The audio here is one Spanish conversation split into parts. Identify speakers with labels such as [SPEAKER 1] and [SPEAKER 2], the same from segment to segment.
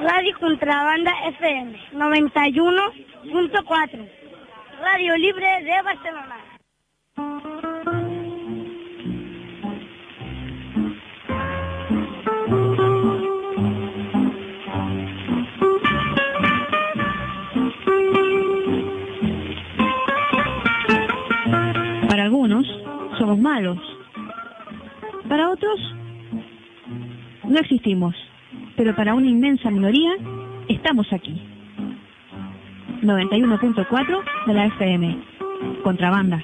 [SPEAKER 1] Radio Contrabanda FM 91.4, Radio Libre de Barcelona.
[SPEAKER 2] Para algunos somos malos, para otros no existimos, pero para una inmensa minoría estamos aquí. 91.4 de la FM, Contrabanda.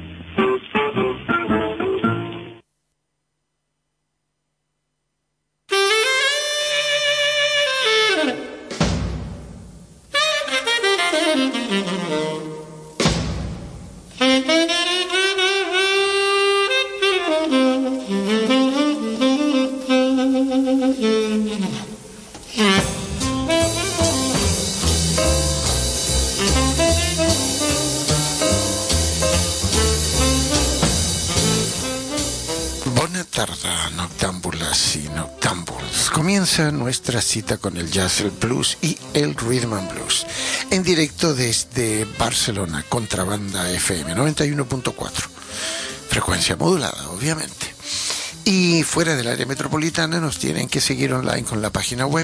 [SPEAKER 3] Comienza nuestra cita con el jazz, el blues y el rhythm and blues en directo desde Barcelona, Contrabanda FM 91.4, frecuencia modulada obviamente, y fuera del área metropolitana nos tienen que seguir online con la página web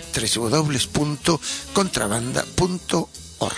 [SPEAKER 3] www.contrabanda.org.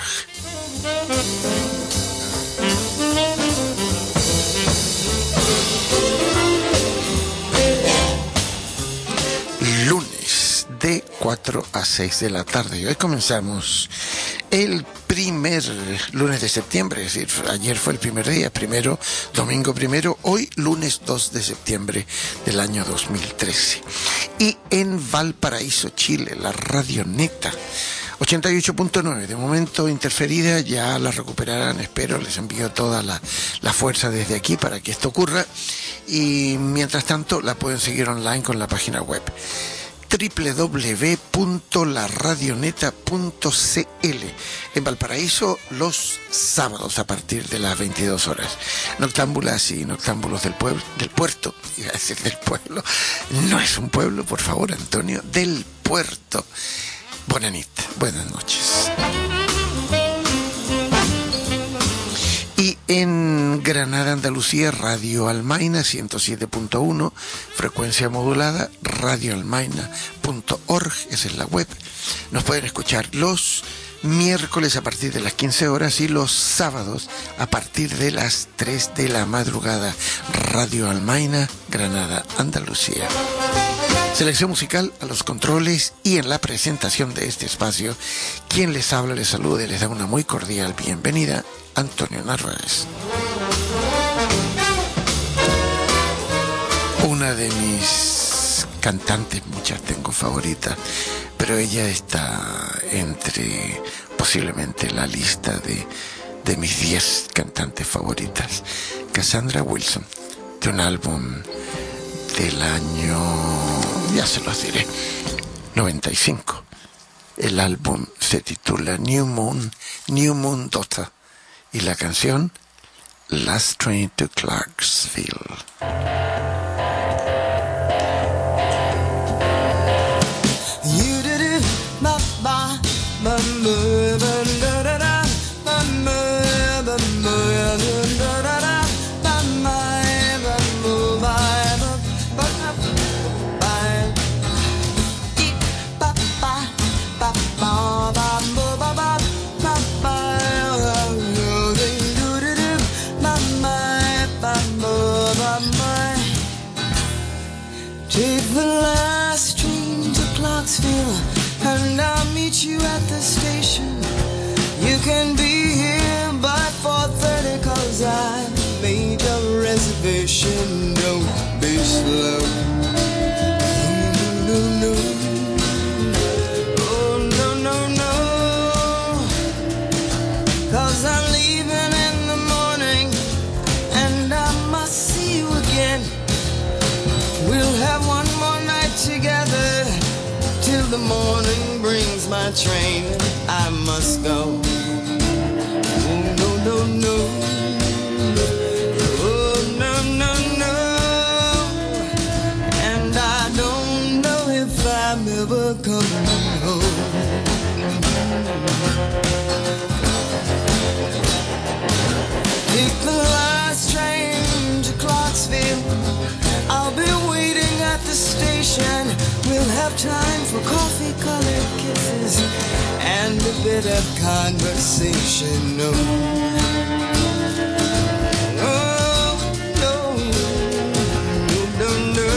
[SPEAKER 3] De 4 a 6 de la tarde. Y hoy comenzamos el primer lunes de septiembre, es decir, ayer fue el primer día, domingo primero, hoy lunes 2 de septiembre del año 2013. Y en Valparaíso, Chile, la Radio Neta 88.9, de momento interferida, ya la recuperarán, espero, les envío toda la fuerza desde aquí para que esto ocurra, y mientras tanto la pueden seguir online con la página web www.laradioneta.cl. En Valparaíso los sábados a partir de las 22 horas. Noctámbulas y noctámbulos del puerto, iba a decir del pueblo, no es un pueblo, por favor, Antonio, del puerto. Buenas noches. Y en Granada, Andalucía, Radio Almaina 107.1, frecuencia modulada, radioalmaina.org, esa es la web. Nos pueden escuchar los miércoles a partir de las 15 horas y los sábados a partir de las 3 de la madrugada. Radio Almaina, Granada, Andalucía. Selección musical a los controles y en la presentación de este espacio, quien les habla, les saluda y les da una muy cordial bienvenida, Antonio Narváez. Una de mis cantantes, muchas tengo favoritas, pero ella está entre posiblemente la lista de mis 10 cantantes favoritas. Cassandra Wilson, de un álbum del año, ya se los diré, 95. El álbum se titula New Moon Daughter y la canción Last Train to Clarksville.
[SPEAKER 4] Take the last train to Clarksville, and I'll meet you at the station. You can be here by 4:30, 'cause I made a reservation. Don't be slow. No, no, no. Oh, no, no, no. 'Cause I'm leaving in the morning, and I must see you again. We'll have one more night together, till the morning brings my train. I must go. Oh, no, no, no. Oh, no, no, no. And I don't know if I'm ever coming home. time for coffee-colored kisses and a bit of conversation. No, no, no, no, no.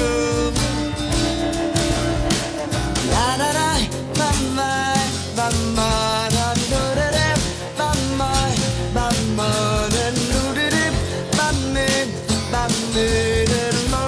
[SPEAKER 4] La da da, ba ma, ba ma, da do da da, ba ma, ba ma, da do da da, ba me, ba me, da ma.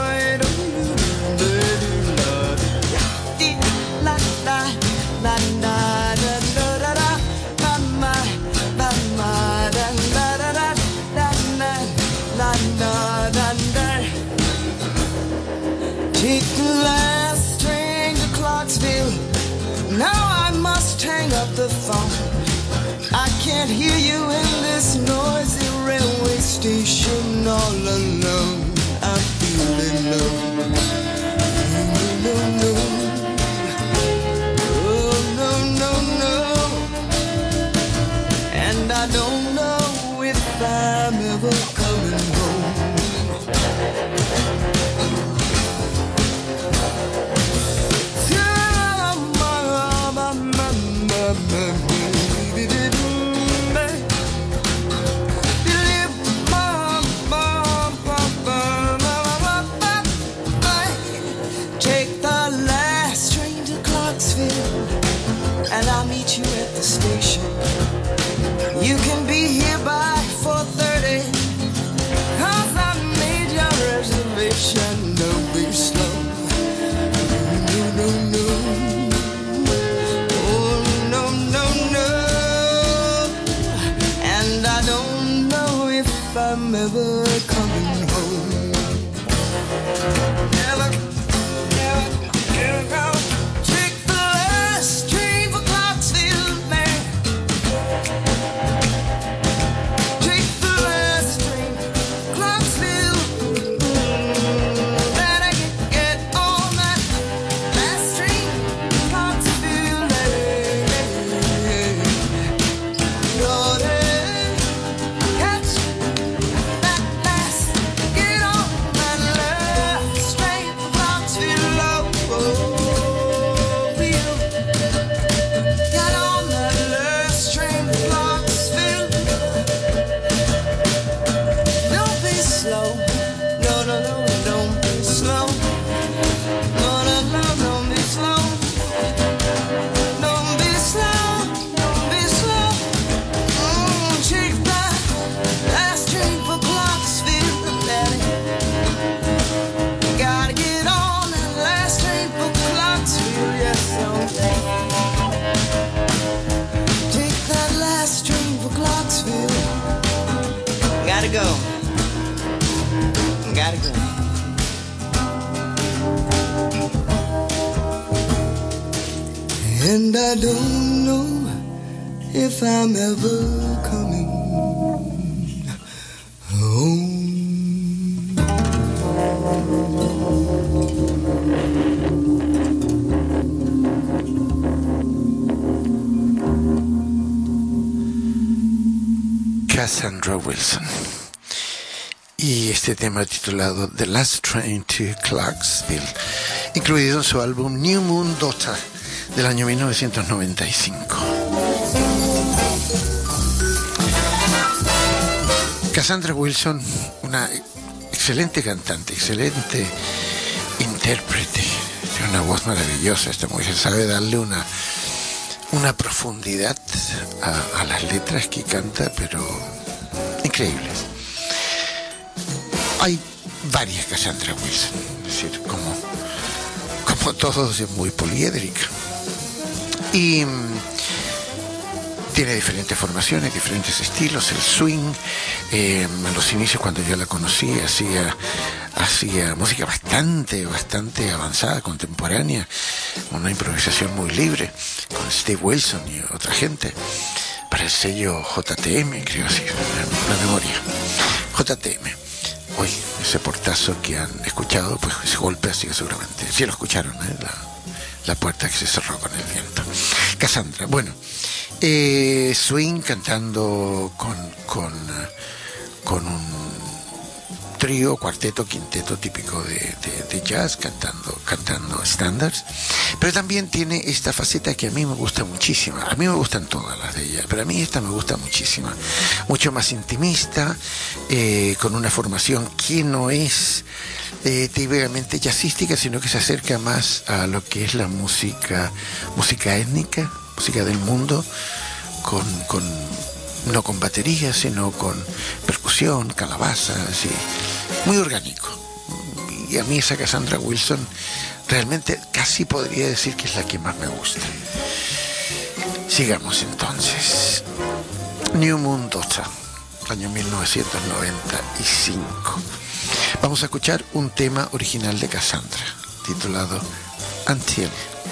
[SPEAKER 4] Take the last train to Clarksville. Now I must hang up the phone. I can't hear you in this noisy railway station all alone. I'm feeling low. No, no, oh, no, no, no. And I don't know if I'm ever coming home. Take the last train to Clarksville, and I'll meet you at the station. You can be here by 4:30, 'cause I made your reservation. Don't be slow. No, no, no. Oh, no, no, no. And I don't know if I'm ever coming home. Never, never, never go. Take the last train for Clarksville, man. Take the last train, Clarksville. Better get on that last train, Clarksville. Lord, catch that last, get on that last train for Clarksville. Oh, get on that last train for Clarksville. Don't be slow. No, no, no, don't be slow. No, no, no, don't be slow. Don't be slow. Don't be slow. Take that last train for Clarksville, daddy. Gotta get on that last train for Clarksville, yes, take that last train for Clarksville. Gotta go. Gotta go. And I don't know if I'm ever coming home.
[SPEAKER 3] Cassandra Wilson. Y este tema titulado The Last Train to Clarksville, incluido en su álbum New Moon Daughter del año 1995. Cassandra Wilson, una excelente cantante, excelente intérprete, tiene una voz maravillosa. Esta mujer sabe darle una profundidad a las letras que canta, pero increíbles. Hay varias Cassandra Wilson, es decir, como todos, es muy poliédrica. Y tiene diferentes formaciones, diferentes estilos. El swing, en los inicios cuando yo la conocí, hacía música bastante avanzada, contemporánea, una improvisación muy libre, con Steve Wilson y otra gente, para el sello JTM, creo así, la memoria. JTM. Hoy, ese portazo que han escuchado, pues ese golpe ha sido seguramente, sí lo escucharon, la puerta que se cerró con el viento. Cassandra, bueno, swing cantando con un trío, cuarteto, quinteto típico de jazz, cantando estándares, pero también tiene esta faceta que a mí me gusta muchísimo. A mí me gustan todas las de ella, pero a mí esta me gusta muchísimo, mucho más intimista, con una formación que no es típicamente jazzística, sino que se acerca más a lo que es la música étnica, música del mundo, no con batería, sino con percusión, calabazas, y muy orgánico. Y a mí esa Cassandra Wilson realmente casi podría decir que es la que más me gusta. Sigamos entonces. New Moon Daughter, año 1995. Vamos a escuchar un tema original de Cassandra, titulado Until.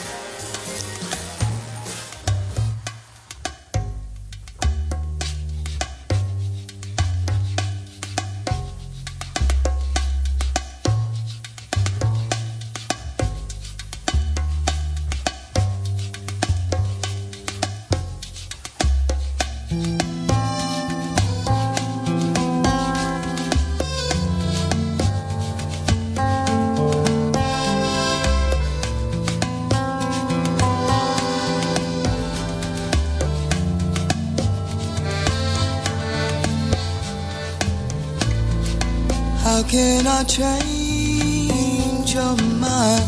[SPEAKER 4] How can I change your mind?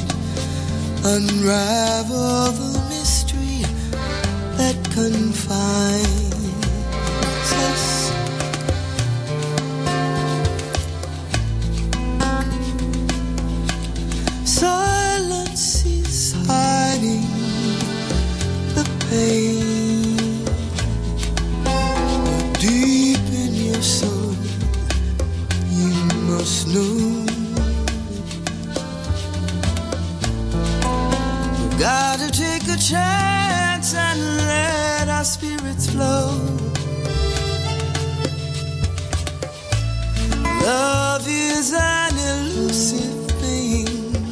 [SPEAKER 4] Unravel the mystery that confines us. Silence is hiding the pain deep in your soul. You must know. We've got to take a chance and let our spirits flow. Love is an elusive thing.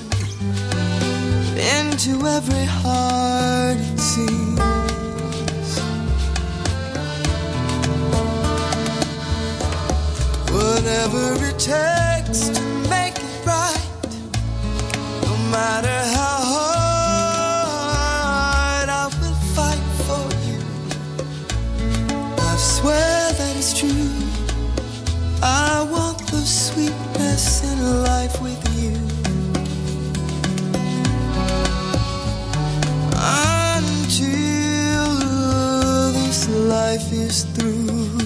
[SPEAKER 4] Into every heart it seems. Whatever it takes to make it right, no matter how hard I will fight for you. I swear that it's true. I want the sweetness in life with you. Until this life is through.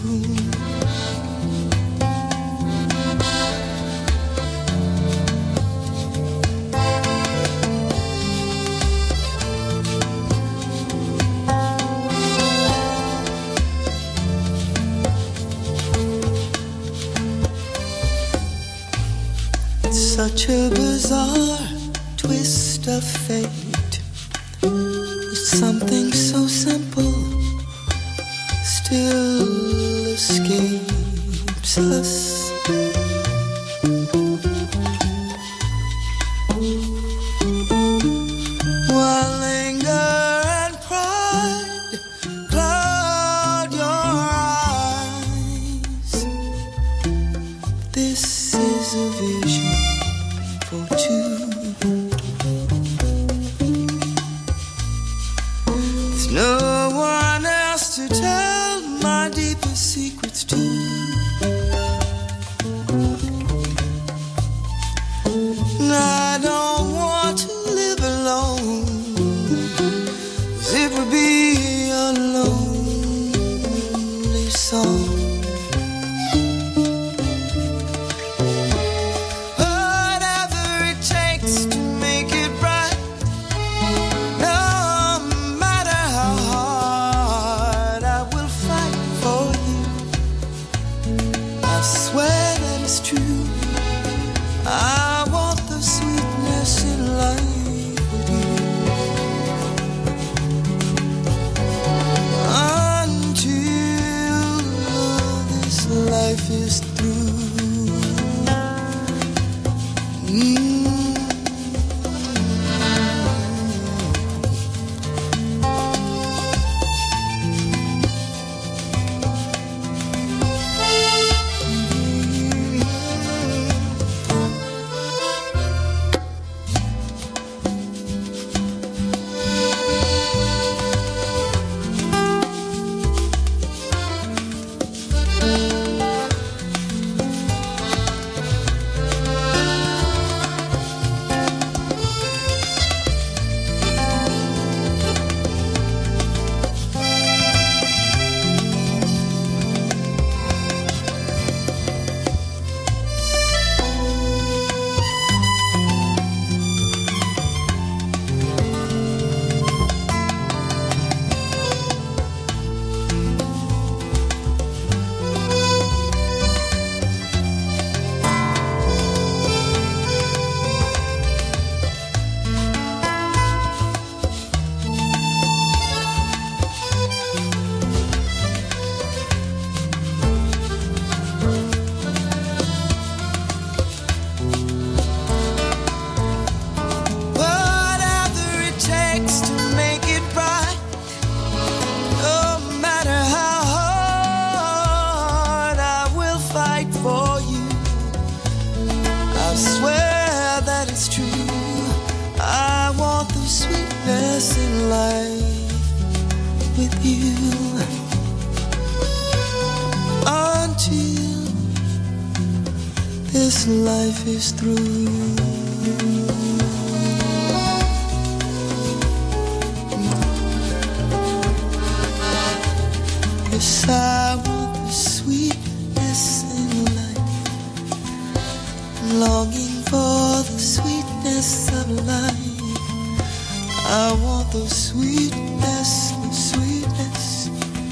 [SPEAKER 4] Such a bizarre twist of fate. It's something so simple still escapes us. While anger and pride cloud your eyes, this is a vision for two. There's no one else to tell my deepest secrets to. And I don't want to live alone, 'cause it would be a lonely song. Until you until this life is through. Yes, I want the sweetness in life, longing for the sweetness of life. I want the sweetness, the sweetness.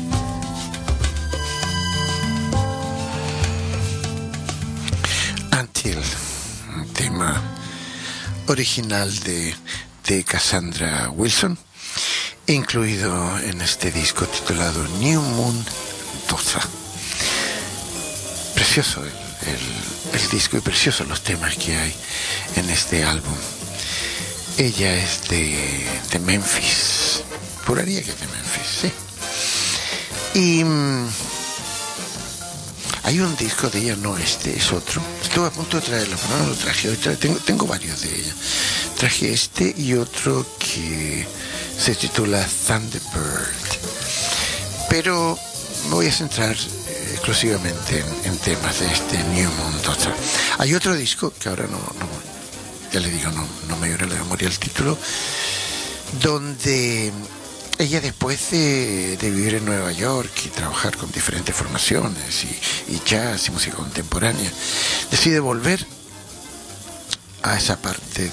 [SPEAKER 3] Until, un tema original de Cassandra Wilson, incluido en este disco titulado New Moon Dosa. Precioso el disco y preciosos los temas que hay en este álbum. Ella es de Memphis, juraría que es de Memphis, sí. Y hay un disco de ella, no este, es otro. Estuve a punto de traerlo, pero no lo traje. Hoy tengo varios de ella. Traje este y otro que se titula Thunderbird. Pero me voy a centrar exclusivamente en temas de este New Moon Daughter. Hay otro disco que ahora no ya le digo, no me viene a la memoria el título, donde ella, después de vivir en Nueva York y trabajar con diferentes formaciones y jazz y música contemporánea, decide volver a esa parte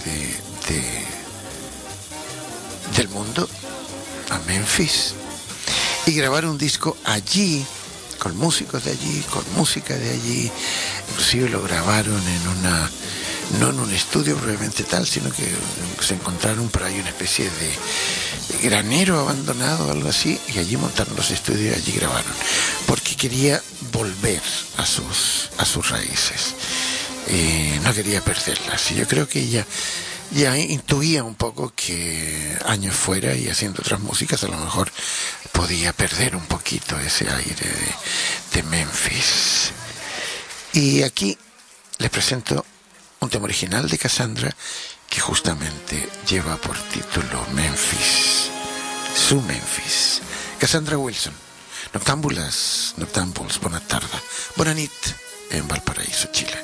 [SPEAKER 3] del mundo, a Memphis, y grabar un disco allí, con músicos de allí, con música de allí. Inclusive lo grabaron no en un estudio probablemente tal, sino que se encontraron por ahí una especie de granero abandonado o algo así, y allí montaron los estudios y allí grabaron, porque quería volver a sus raíces, no quería perderlas. Y yo creo que ella ya intuía un poco que años fuera y haciendo otras músicas a lo mejor podía perder un poquito ese aire de Memphis. Y aquí les presento un tema original de Cassandra que justamente lleva por título Memphis, su Memphis. Cassandra Wilson, Noctámbuls, bona tarda, bona nit en Valparaíso, Chile.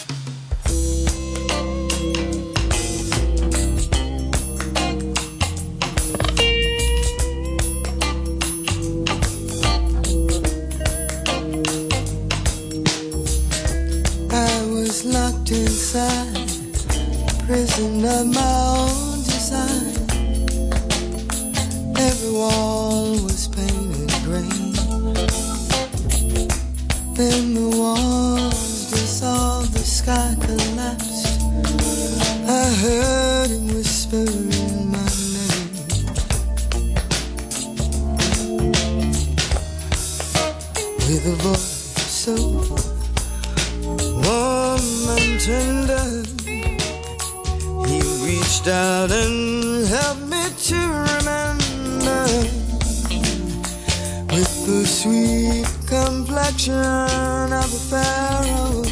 [SPEAKER 4] Locked inside, prison of my own design. Every wall was painted green. Then the walls dissolved, the sky collapsed. I heard him whispering my name. With a voice so warm and tender, he reached out and helped me to remember. With the sweet complexion of a pharaoh,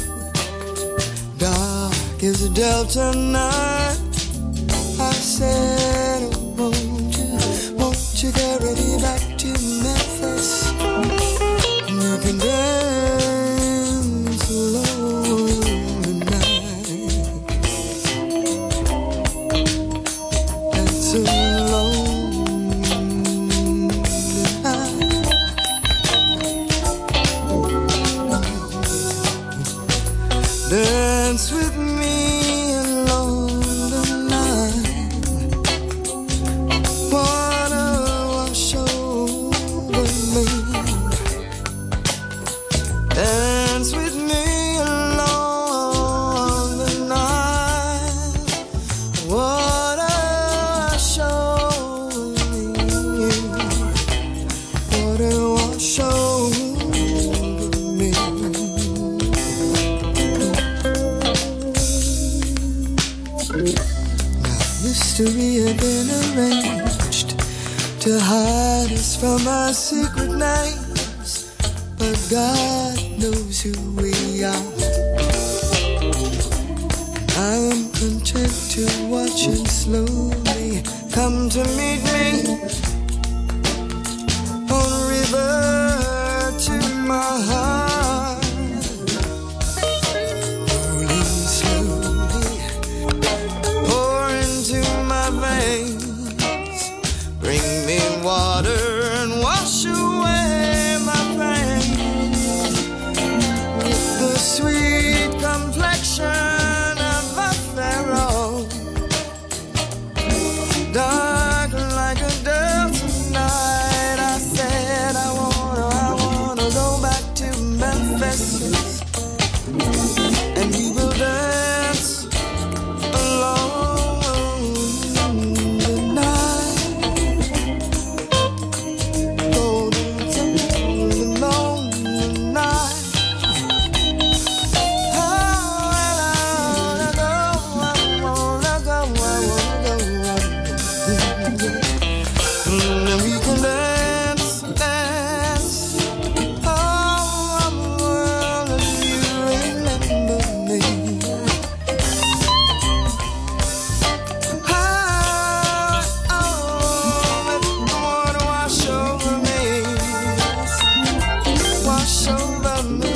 [SPEAKER 4] dark as a delta night, I said, oh, won't you carry me back to Memphis? You can dance alone tonight. Dance alone tonight. Dance with me alone tonight. Water wash over me. Dance with me along the night. Water wash over me. Water wash over me. Now history had been arranged to hide us from our secret names, but God knows who we are. I am content to watch him slowly come to meet me. and we can dance, dance all around the world if you remember me. Let the water wash over me, wash over me.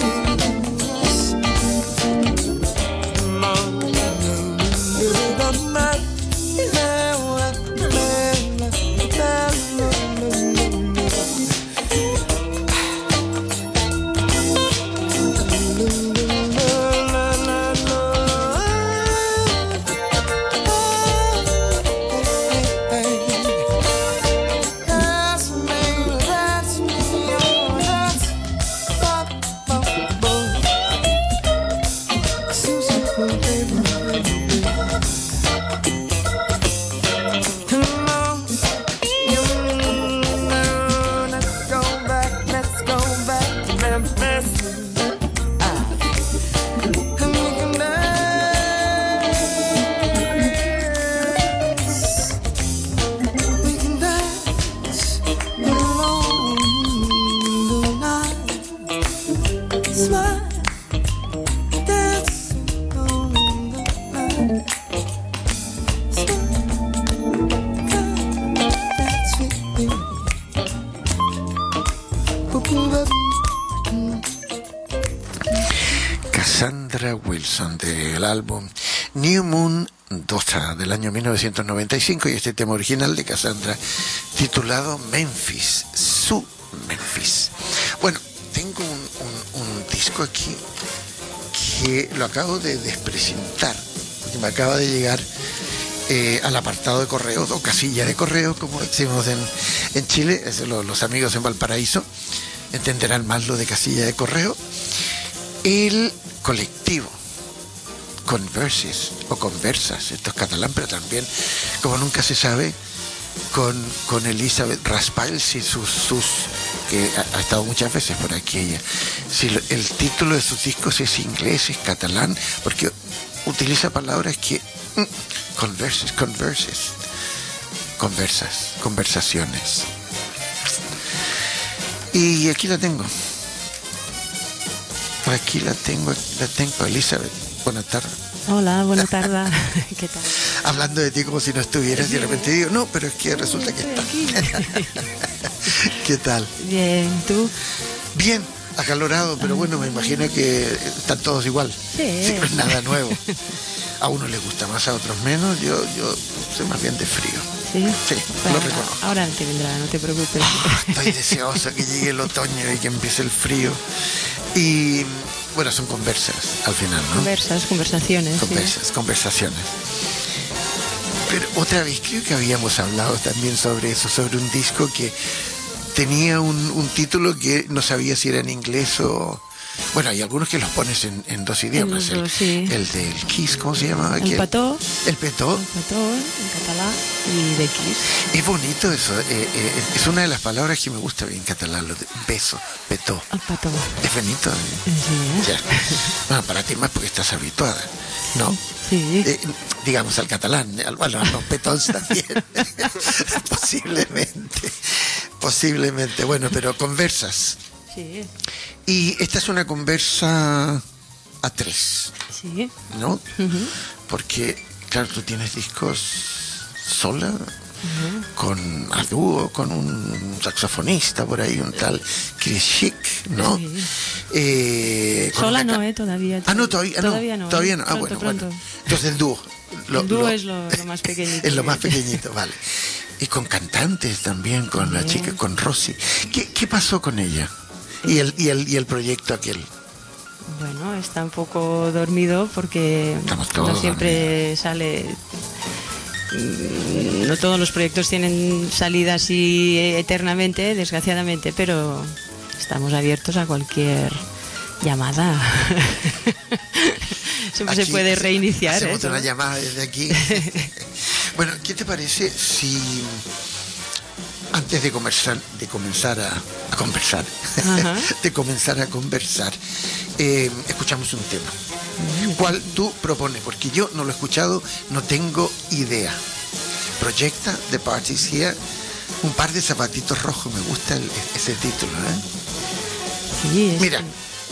[SPEAKER 3] Cassandra Wilson, del álbum New Moon Daughter del año 1995, y este tema original de Cassandra titulado Memphis, su Memphis. Bueno, tengo un disco aquí que lo acabo de desprecintar, porque me acaba de llegar al apartado de correos o casilla de correos, como decimos en Chile. Los amigos en Valparaíso entenderán más lo de casilla de correo. El colectivo Converses o Conversas, esto es catalán, pero también, como nunca se sabe, con Elizabeth Raspals y sus que ha estado muchas veces por aquí ella. Si el título de sus discos es inglés, es catalán, porque utiliza palabras que conversas, conversaciones. Y aquí la tengo. Aquí la tengo, Elizabeth. Buenas tardes.
[SPEAKER 2] Hola, buenas tardes. ¿Qué tal?
[SPEAKER 3] Hablando de ti como si no estuvieras, y de repente digo, no, pero es que resulta que está. ¿Qué tal?
[SPEAKER 2] Bien, ¿tú?
[SPEAKER 3] Bien, acalorado, pero bueno, me imagino que están todos igual.
[SPEAKER 2] Sí.
[SPEAKER 3] No es nada nuevo. A unos les gusta más, a otros menos. Yo soy más bien de frío.
[SPEAKER 2] Sí,
[SPEAKER 3] sí,
[SPEAKER 2] bueno,
[SPEAKER 3] lo reconozco.
[SPEAKER 2] Ahora te vendrá, no te preocupes.
[SPEAKER 3] Estoy deseoso que llegue el otoño y que empiece el frío. Y bueno, son conversas al final, ¿no?
[SPEAKER 2] Conversaciones.
[SPEAKER 3] Sí. Conversaciones. Pero otra vez creo que habíamos hablado también sobre eso, sobre un disco que tenía un título que no sabía si era en inglés o... Bueno, hay algunos que los pones en dos idiomas.
[SPEAKER 2] Sí.
[SPEAKER 3] El del Kiss, ¿cómo se llamaba?
[SPEAKER 2] El Petó.
[SPEAKER 3] El Petó.
[SPEAKER 2] El Petó, en catalán, y de Kiss.
[SPEAKER 3] Es bonito eso. Es una de las palabras que me gusta en catalán, lo de beso, Petó.
[SPEAKER 2] El Petó.
[SPEAKER 3] Es bonito.
[SPEAKER 2] Sí.
[SPEAKER 3] Ya. Bueno, para ti más porque estás habituada, ¿no?
[SPEAKER 2] Sí.
[SPEAKER 3] Digamos al catalán, bueno, los petons también. Posiblemente. Bueno, pero conversas.
[SPEAKER 2] Sí.
[SPEAKER 3] Y esta es una conversa a tres.
[SPEAKER 2] Sí.
[SPEAKER 3] ¿No? Uh-huh. Porque, claro, tú tienes discos sola, con a dúo, con un saxofonista por ahí, un tal Chris Schick, ¿no?
[SPEAKER 2] Sí. Sola no, todavía.
[SPEAKER 3] Ah, no, todavía no. Todavía no.
[SPEAKER 2] Pronto.
[SPEAKER 3] Bueno. Entonces el dúo.
[SPEAKER 2] El dúo es lo más pequeñito.
[SPEAKER 3] Es lo más pequeñito, vale. Y con cantantes también, con la chica, con Rosy. ¿Qué pasó con ella? Y el proyecto aquel.
[SPEAKER 2] Bueno, está un poco dormido porque no siempre sale. No todos los proyectos tienen salida así eternamente, desgraciadamente, pero estamos abiertos a cualquier llamada. Siempre aquí se puede reiniciar.
[SPEAKER 3] Hacemos una llamada desde aquí. Bueno, ¿qué te parece si antes de comenzar a conversar, escuchamos un tema? ¿Cuál tú propones? Porque yo no lo he escuchado, no tengo idea. Projecta, The Party's Here, Un par de zapatitos rojos, me gusta ese título, ¿eh?
[SPEAKER 2] Sí,
[SPEAKER 3] Mira,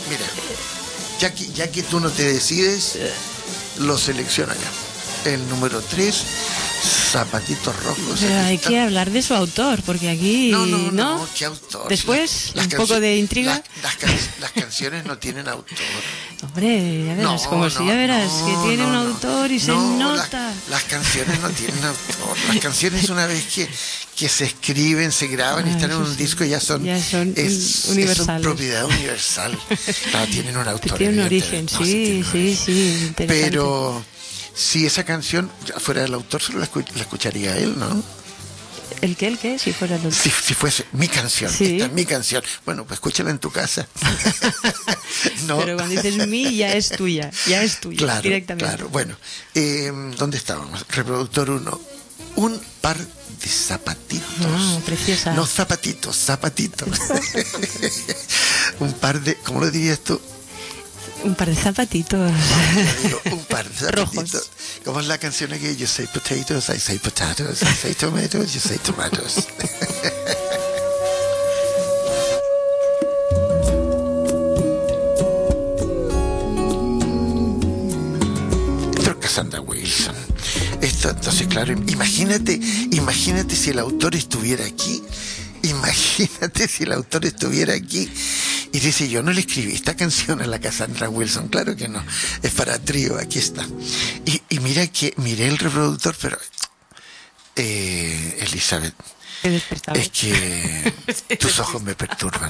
[SPEAKER 3] ya que tú no te decides, lo selecciona ya. El número 3, zapatitos rojos.
[SPEAKER 2] Pero hay que hablar de su autor, porque aquí...
[SPEAKER 3] No, ¿qué autor?
[SPEAKER 2] Después, un poco de intriga.
[SPEAKER 3] Las canciones no tienen autor.
[SPEAKER 2] Hombre, ya verás, ya verás, que tiene un autor y se nota.
[SPEAKER 3] Las canciones no tienen autor. Las canciones, una vez que se escriben, se graban y están en un disco, ya son
[SPEAKER 2] universales.
[SPEAKER 3] Son propiedad universal. Tienen un autor.
[SPEAKER 2] Tiene un origen, sí, interesante.
[SPEAKER 3] Pero si esa canción fuera del autor, solo la escucharía él, ¿no?
[SPEAKER 2] ¿El qué? Si fuera el autor.
[SPEAKER 3] Si fuese mi canción,
[SPEAKER 2] sí.
[SPEAKER 3] Esta es mi canción. Bueno, pues escúchala en tu casa.
[SPEAKER 2] No. Pero cuando dices mi, ya es tuya,
[SPEAKER 3] claro,
[SPEAKER 2] directamente.
[SPEAKER 3] Claro, bueno. ¿Dónde estábamos? Reproductor 1. Un par de zapatitos.
[SPEAKER 2] Preciosa.
[SPEAKER 3] No zapatitos. Un par de, ¿cómo lo dirías tú?
[SPEAKER 2] Un par de zapatitos.
[SPEAKER 3] Un par de zapatitos.
[SPEAKER 2] Rojos.
[SPEAKER 3] ¿Cómo es la canción aquí? You say potatoes, I say potatoes, I say tomatoes, you say tomatoes. Cassandra Wilson. Esto, entonces, claro, imagínate si el autor estuviera aquí. Imagínate si el autor estuviera aquí y dice: yo no le escribí esta canción a la Cassandra Wilson. Claro que no, es para trío, aquí está. Y miré el reproductor, pero Elizabeth, es que tus ojos me perturban.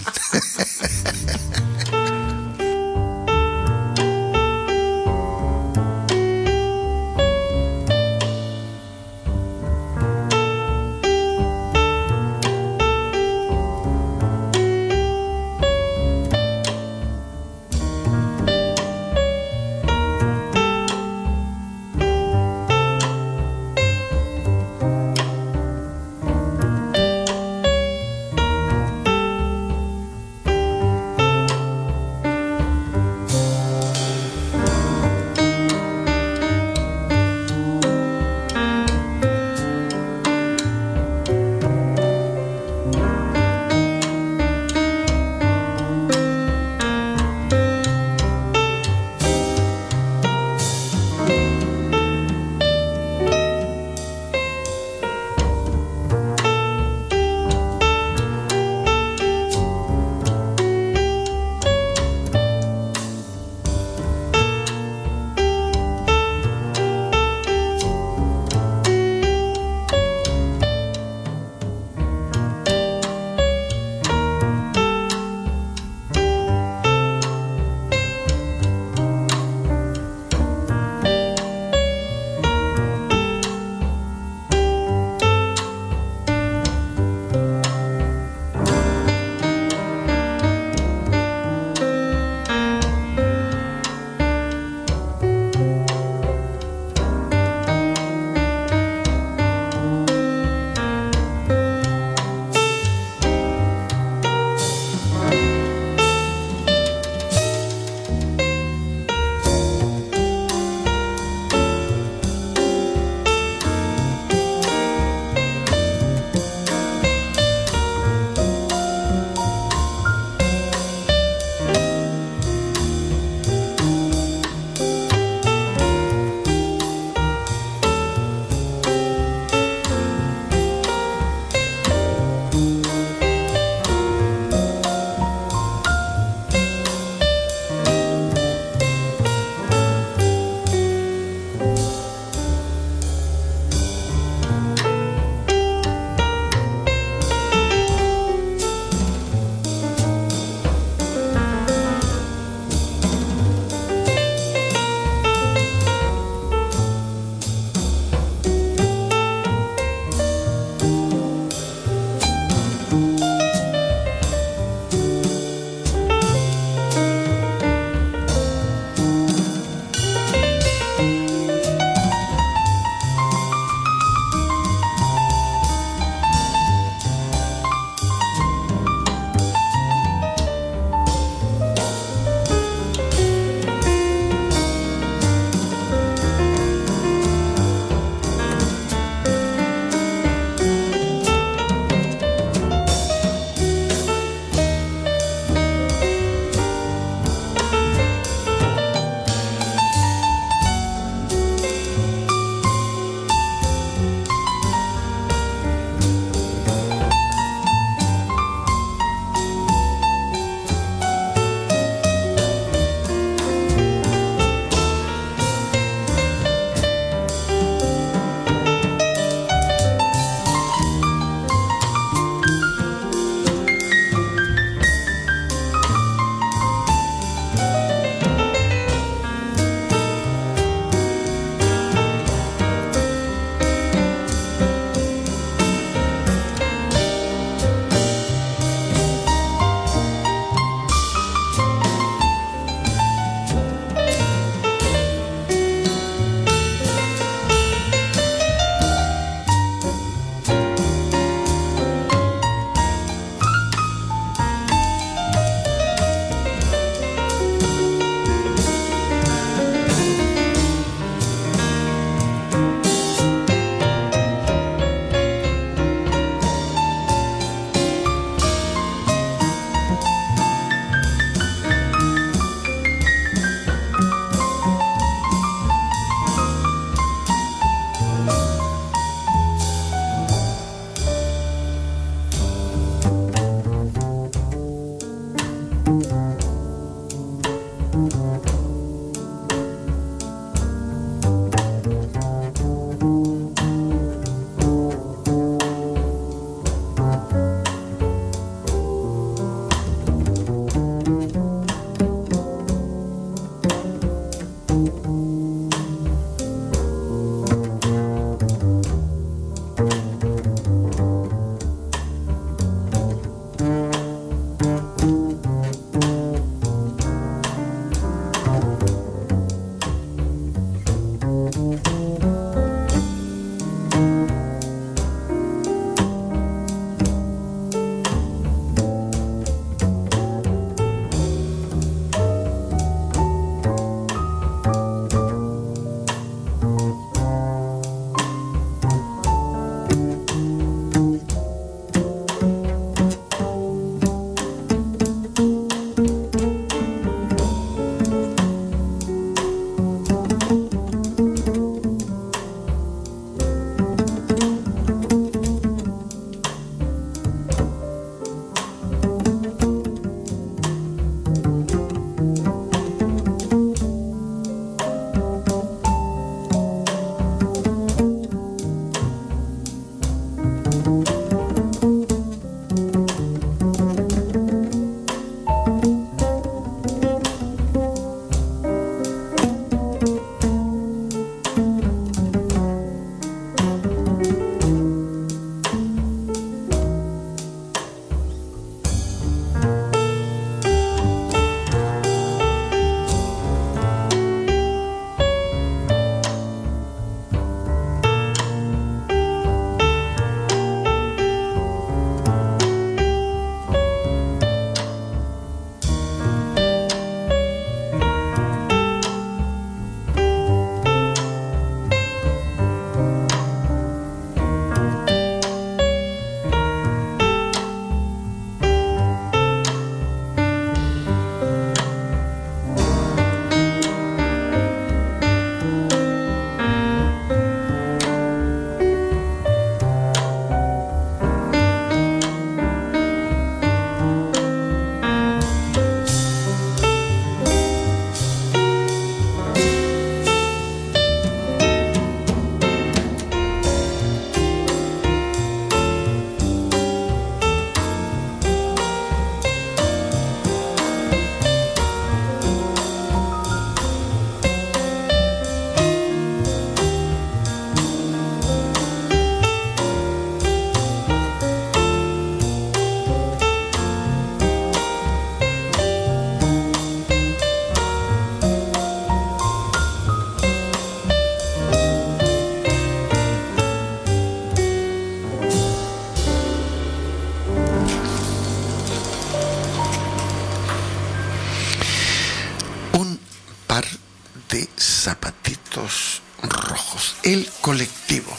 [SPEAKER 3] Zapatitos Rojos, el colectivo.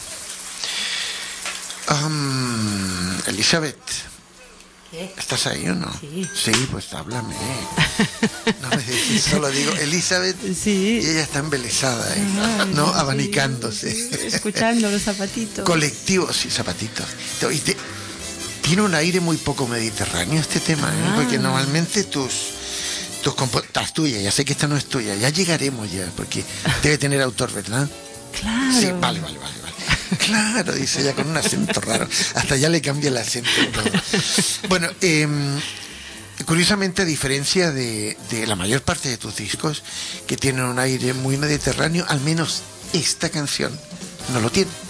[SPEAKER 3] Elizabeth,
[SPEAKER 2] ¿qué?
[SPEAKER 3] ¿estás ahí o no?
[SPEAKER 2] Sí.
[SPEAKER 3] Pues háblame. No me dices, solo digo Elizabeth.
[SPEAKER 2] Sí.
[SPEAKER 3] Y ella está embelesada,
[SPEAKER 2] Ay,
[SPEAKER 3] ¿no?
[SPEAKER 2] sí,
[SPEAKER 3] Abanicándose.
[SPEAKER 2] sí, escuchando los zapatitos.
[SPEAKER 3] Colectivo, sí, zapatitos. Tiene un aire muy poco mediterráneo este tema, ¿eh? Porque normalmente las tuyas, ya sé que esta no es tuya, ya llegaremos ya, porque debe tener autor, ¿verdad?
[SPEAKER 2] Claro.
[SPEAKER 3] Sí, vale. Claro, dice ella con un acento raro. Hasta ya le cambia el acento y todo. Bueno, curiosamente, a diferencia de la mayor parte de tus discos, que tienen un aire muy mediterráneo, al menos esta canción no lo tiene.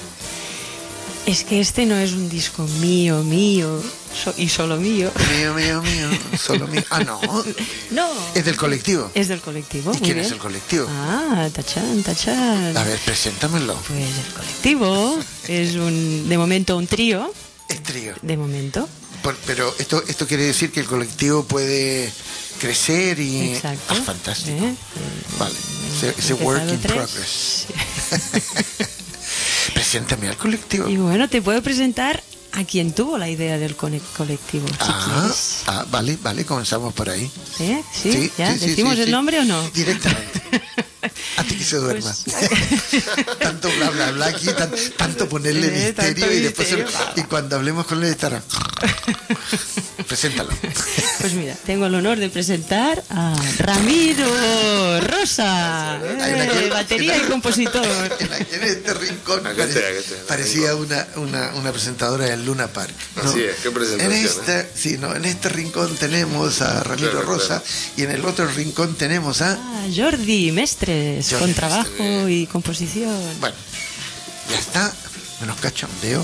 [SPEAKER 2] Es que este no es un disco mío, y solo mío.
[SPEAKER 3] Mío, solo mío. Ah, no.
[SPEAKER 2] No.
[SPEAKER 3] Es del colectivo.
[SPEAKER 2] Es del colectivo.
[SPEAKER 3] ¿Y
[SPEAKER 2] muy
[SPEAKER 3] quién
[SPEAKER 2] bien.
[SPEAKER 3] es el colectivo?
[SPEAKER 2] Tachán.
[SPEAKER 3] A ver, preséntamelo.
[SPEAKER 2] Pues el colectivo es de momento un trío.
[SPEAKER 3] Es trío.
[SPEAKER 2] De momento.
[SPEAKER 3] Pero esto quiere decir que el colectivo puede crecer y...
[SPEAKER 2] Exacto.
[SPEAKER 3] Ah, fantástico. Vale. Ese work in progress.
[SPEAKER 2] Sí.
[SPEAKER 3] Preséntame al colectivo.
[SPEAKER 2] Y bueno, te puedo presentar a quien tuvo la idea del colectivo, si quieres.
[SPEAKER 3] Vale, comenzamos por ahí.
[SPEAKER 2] ¿Sí? ¿Ya? ¿Decimos el nombre o no?
[SPEAKER 3] Directamente. A ti que se duerma.
[SPEAKER 2] Pues...
[SPEAKER 3] Tanto bla aquí, tanto ponerle misterio y después y cuando hablemos con él estará. Preséntalo.
[SPEAKER 2] Pues mira, tengo el honor de presentar a Ramiro Rosa, batería y compositor.
[SPEAKER 3] En este rincón parecía una presentadora del Luna Park, ¿no?
[SPEAKER 5] Así es, qué presentación.
[SPEAKER 3] En este rincón tenemos a Ramiro Rosa y en el otro rincón tenemos a
[SPEAKER 2] Jordi Mestres, con trabajo y composición.
[SPEAKER 3] Bueno, ya está. Menos cachondeo.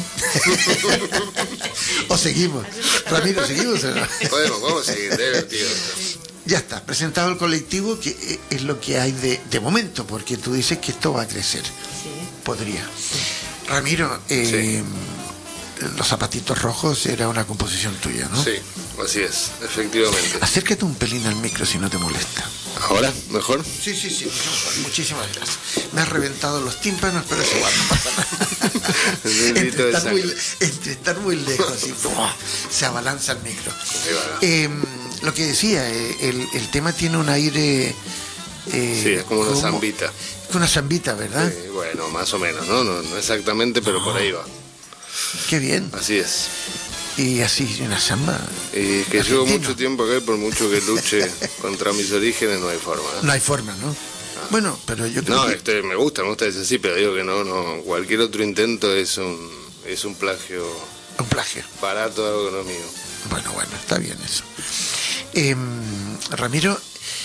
[SPEAKER 3] ¿O seguimos? Ramiro, ¿seguimos o no?
[SPEAKER 5] Vamos a seguir, divertido.
[SPEAKER 3] Ya está, presentado el colectivo, que es lo que hay de momento, porque tú dices que esto va a crecer.
[SPEAKER 2] Sí.
[SPEAKER 3] Podría. Sí. Ramiro, Los Zapatitos Rojos era una composición tuya, ¿no?
[SPEAKER 5] Sí, así es, efectivamente.
[SPEAKER 3] Acércate un pelín al micro si no te molesta.
[SPEAKER 5] ¿Ahora? ¿Mejor?
[SPEAKER 3] Sí, muchísimas gracias. Me has reventado los tímpanos, pero es igual, no pasa nada. entre estar muy lejos y se abalanza el micro. Lo que decía, el tema tiene un aire...
[SPEAKER 5] sí, es como una zambita.
[SPEAKER 3] Es una zambita, ¿verdad?
[SPEAKER 5] Sí, bueno, más o menos, no exactamente, pero por ahí va.
[SPEAKER 3] Qué bien.
[SPEAKER 5] Así es.
[SPEAKER 3] Y así, una samba.
[SPEAKER 5] Y que llevo mucho tiempo acá y por mucho que luche contra mis orígenes, no hay forma.
[SPEAKER 3] No hay forma, ¿no? Bueno, pero yo creo
[SPEAKER 5] que... me gusta decir así, pero digo que no. Cualquier otro intento es un plagio.
[SPEAKER 3] Un plagio.
[SPEAKER 5] Barato de algo que no es mío.
[SPEAKER 3] Bueno, está bien eso. Ramiro,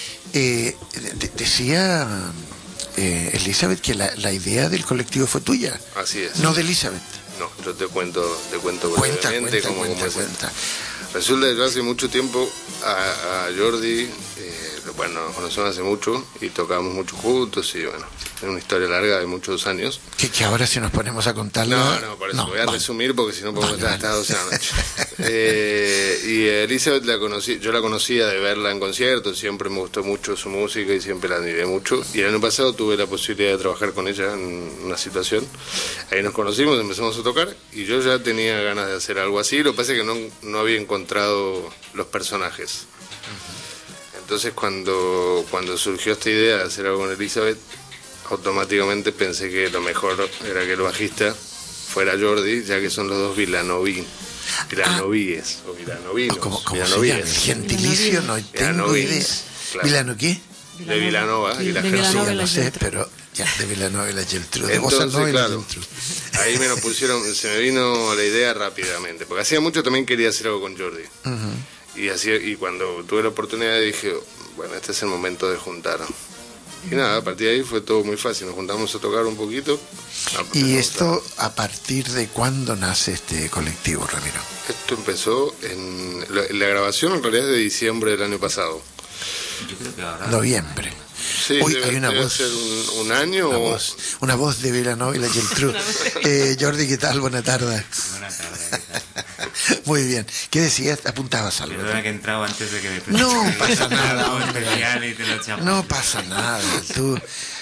[SPEAKER 3] decía Elizabeth que la idea del colectivo fue tuya.
[SPEAKER 5] Así es.
[SPEAKER 3] No de Elizabeth.
[SPEAKER 5] No, yo te cuento brevemente cómo cuenta. Resulta que yo hace mucho tiempo a Jordi, nos conocemos hace mucho y tocábamos mucho juntos y bueno, es una historia larga de muchos años.
[SPEAKER 3] Que ahora si nos ponemos a contarlo...
[SPEAKER 5] No, por eso voy a resumir porque si no podemos estar hasta las 12 de la noche. Y Elizabeth yo la conocía de verla en conciertos, siempre me gustó mucho su música y siempre la admiré mucho. Y el año pasado tuve la posibilidad de trabajar con ella en una situación. Ahí nos conocimos, empezamos a tocar y yo ya tenía ganas de hacer algo así, lo que pasa es que no había encontrado los personajes. Entonces cuando surgió esta idea de hacer algo con Elizabeth, automáticamente pensé que lo mejor era que el bajista fuera Jordi, ya que son los dos vilanovíes o vilanovinos.
[SPEAKER 3] ¿Cómo se llama? El gentilicio no tengo idea. Claro. ¿Vilano qué?
[SPEAKER 5] De Vilanova y la
[SPEAKER 3] Gertrudis. No sé, pero ya, de Vilanova y la Gertrudis.
[SPEAKER 5] Entonces, claro, ahí se me vino la idea rápidamente, porque hacía mucho también quería hacer algo con Jordi. Y cuando tuve la oportunidad dije, bueno, este es el momento de juntar. Y nada, a partir de ahí fue todo muy fácil, nos juntamos a tocar un poquito.
[SPEAKER 3] ¿Y esto a partir de cuándo nace este colectivo, Ramiro?
[SPEAKER 5] Esto empezó la grabación en realidad es de diciembre del año pasado.
[SPEAKER 6] Yo creo que ahora...
[SPEAKER 3] Noviembre.
[SPEAKER 5] Sí,
[SPEAKER 3] hoy hay una voz,
[SPEAKER 5] ser un año
[SPEAKER 3] una voz de Vilanova y la Gertrudis. Jordi, ¿qué tal? Buenas tardes.
[SPEAKER 6] Buenas tardes.
[SPEAKER 3] Muy bien. ¿Qué decías? Apuntabas algo.
[SPEAKER 6] Perdona que he entrado antes de que me
[SPEAKER 3] No pasa nada,
[SPEAKER 6] hombre. Y te lo
[SPEAKER 3] no pasa nada. Tú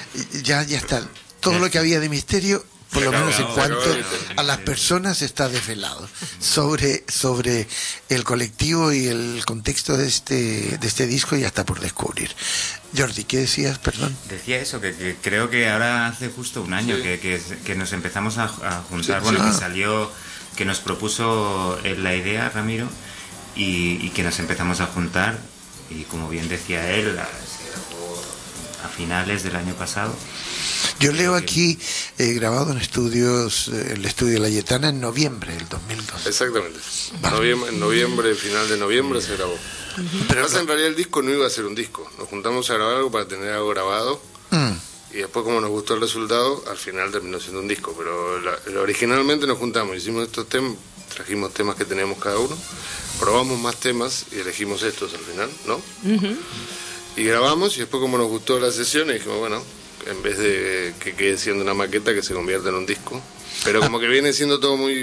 [SPEAKER 3] ya está. Todo lo que había de misterio, por lo menos en cuanto a las
[SPEAKER 6] Sí.
[SPEAKER 3] personas, está desvelado. Sobre el colectivo y el contexto de este disco ya está por descubrir. Jordi, ¿qué decías? Perdón.
[SPEAKER 6] Decía eso, que creo que ahora hace justo un año
[SPEAKER 5] Sí.
[SPEAKER 6] que nos empezamos a juntar,
[SPEAKER 5] Sí,
[SPEAKER 6] bueno,
[SPEAKER 3] sí.
[SPEAKER 6] que salió, que nos propuso la idea Ramiro y que nos empezamos a juntar y como bien decía él, a finales del año pasado.
[SPEAKER 3] Yo leo aquí, grabado en estudios, el estudio La Yetana en noviembre del 2002.
[SPEAKER 5] Exactamente. En noviembre, final de noviembre se grabó. Pero en realidad el disco no iba a ser un disco. Nos juntamos a grabar algo para tener algo grabado. Y después, como nos gustó el resultado, al final terminó siendo un disco. Pero originalmente nos juntamos, hicimos estos temas, trajimos temas que teníamos cada uno, probamos más temas y elegimos estos al final, ¿no? Y grabamos, y después, como nos gustó la sesión, dijimos, bueno, en vez de que quede siendo una maqueta, que se convierta en un disco. Pero como que viene siendo todo muy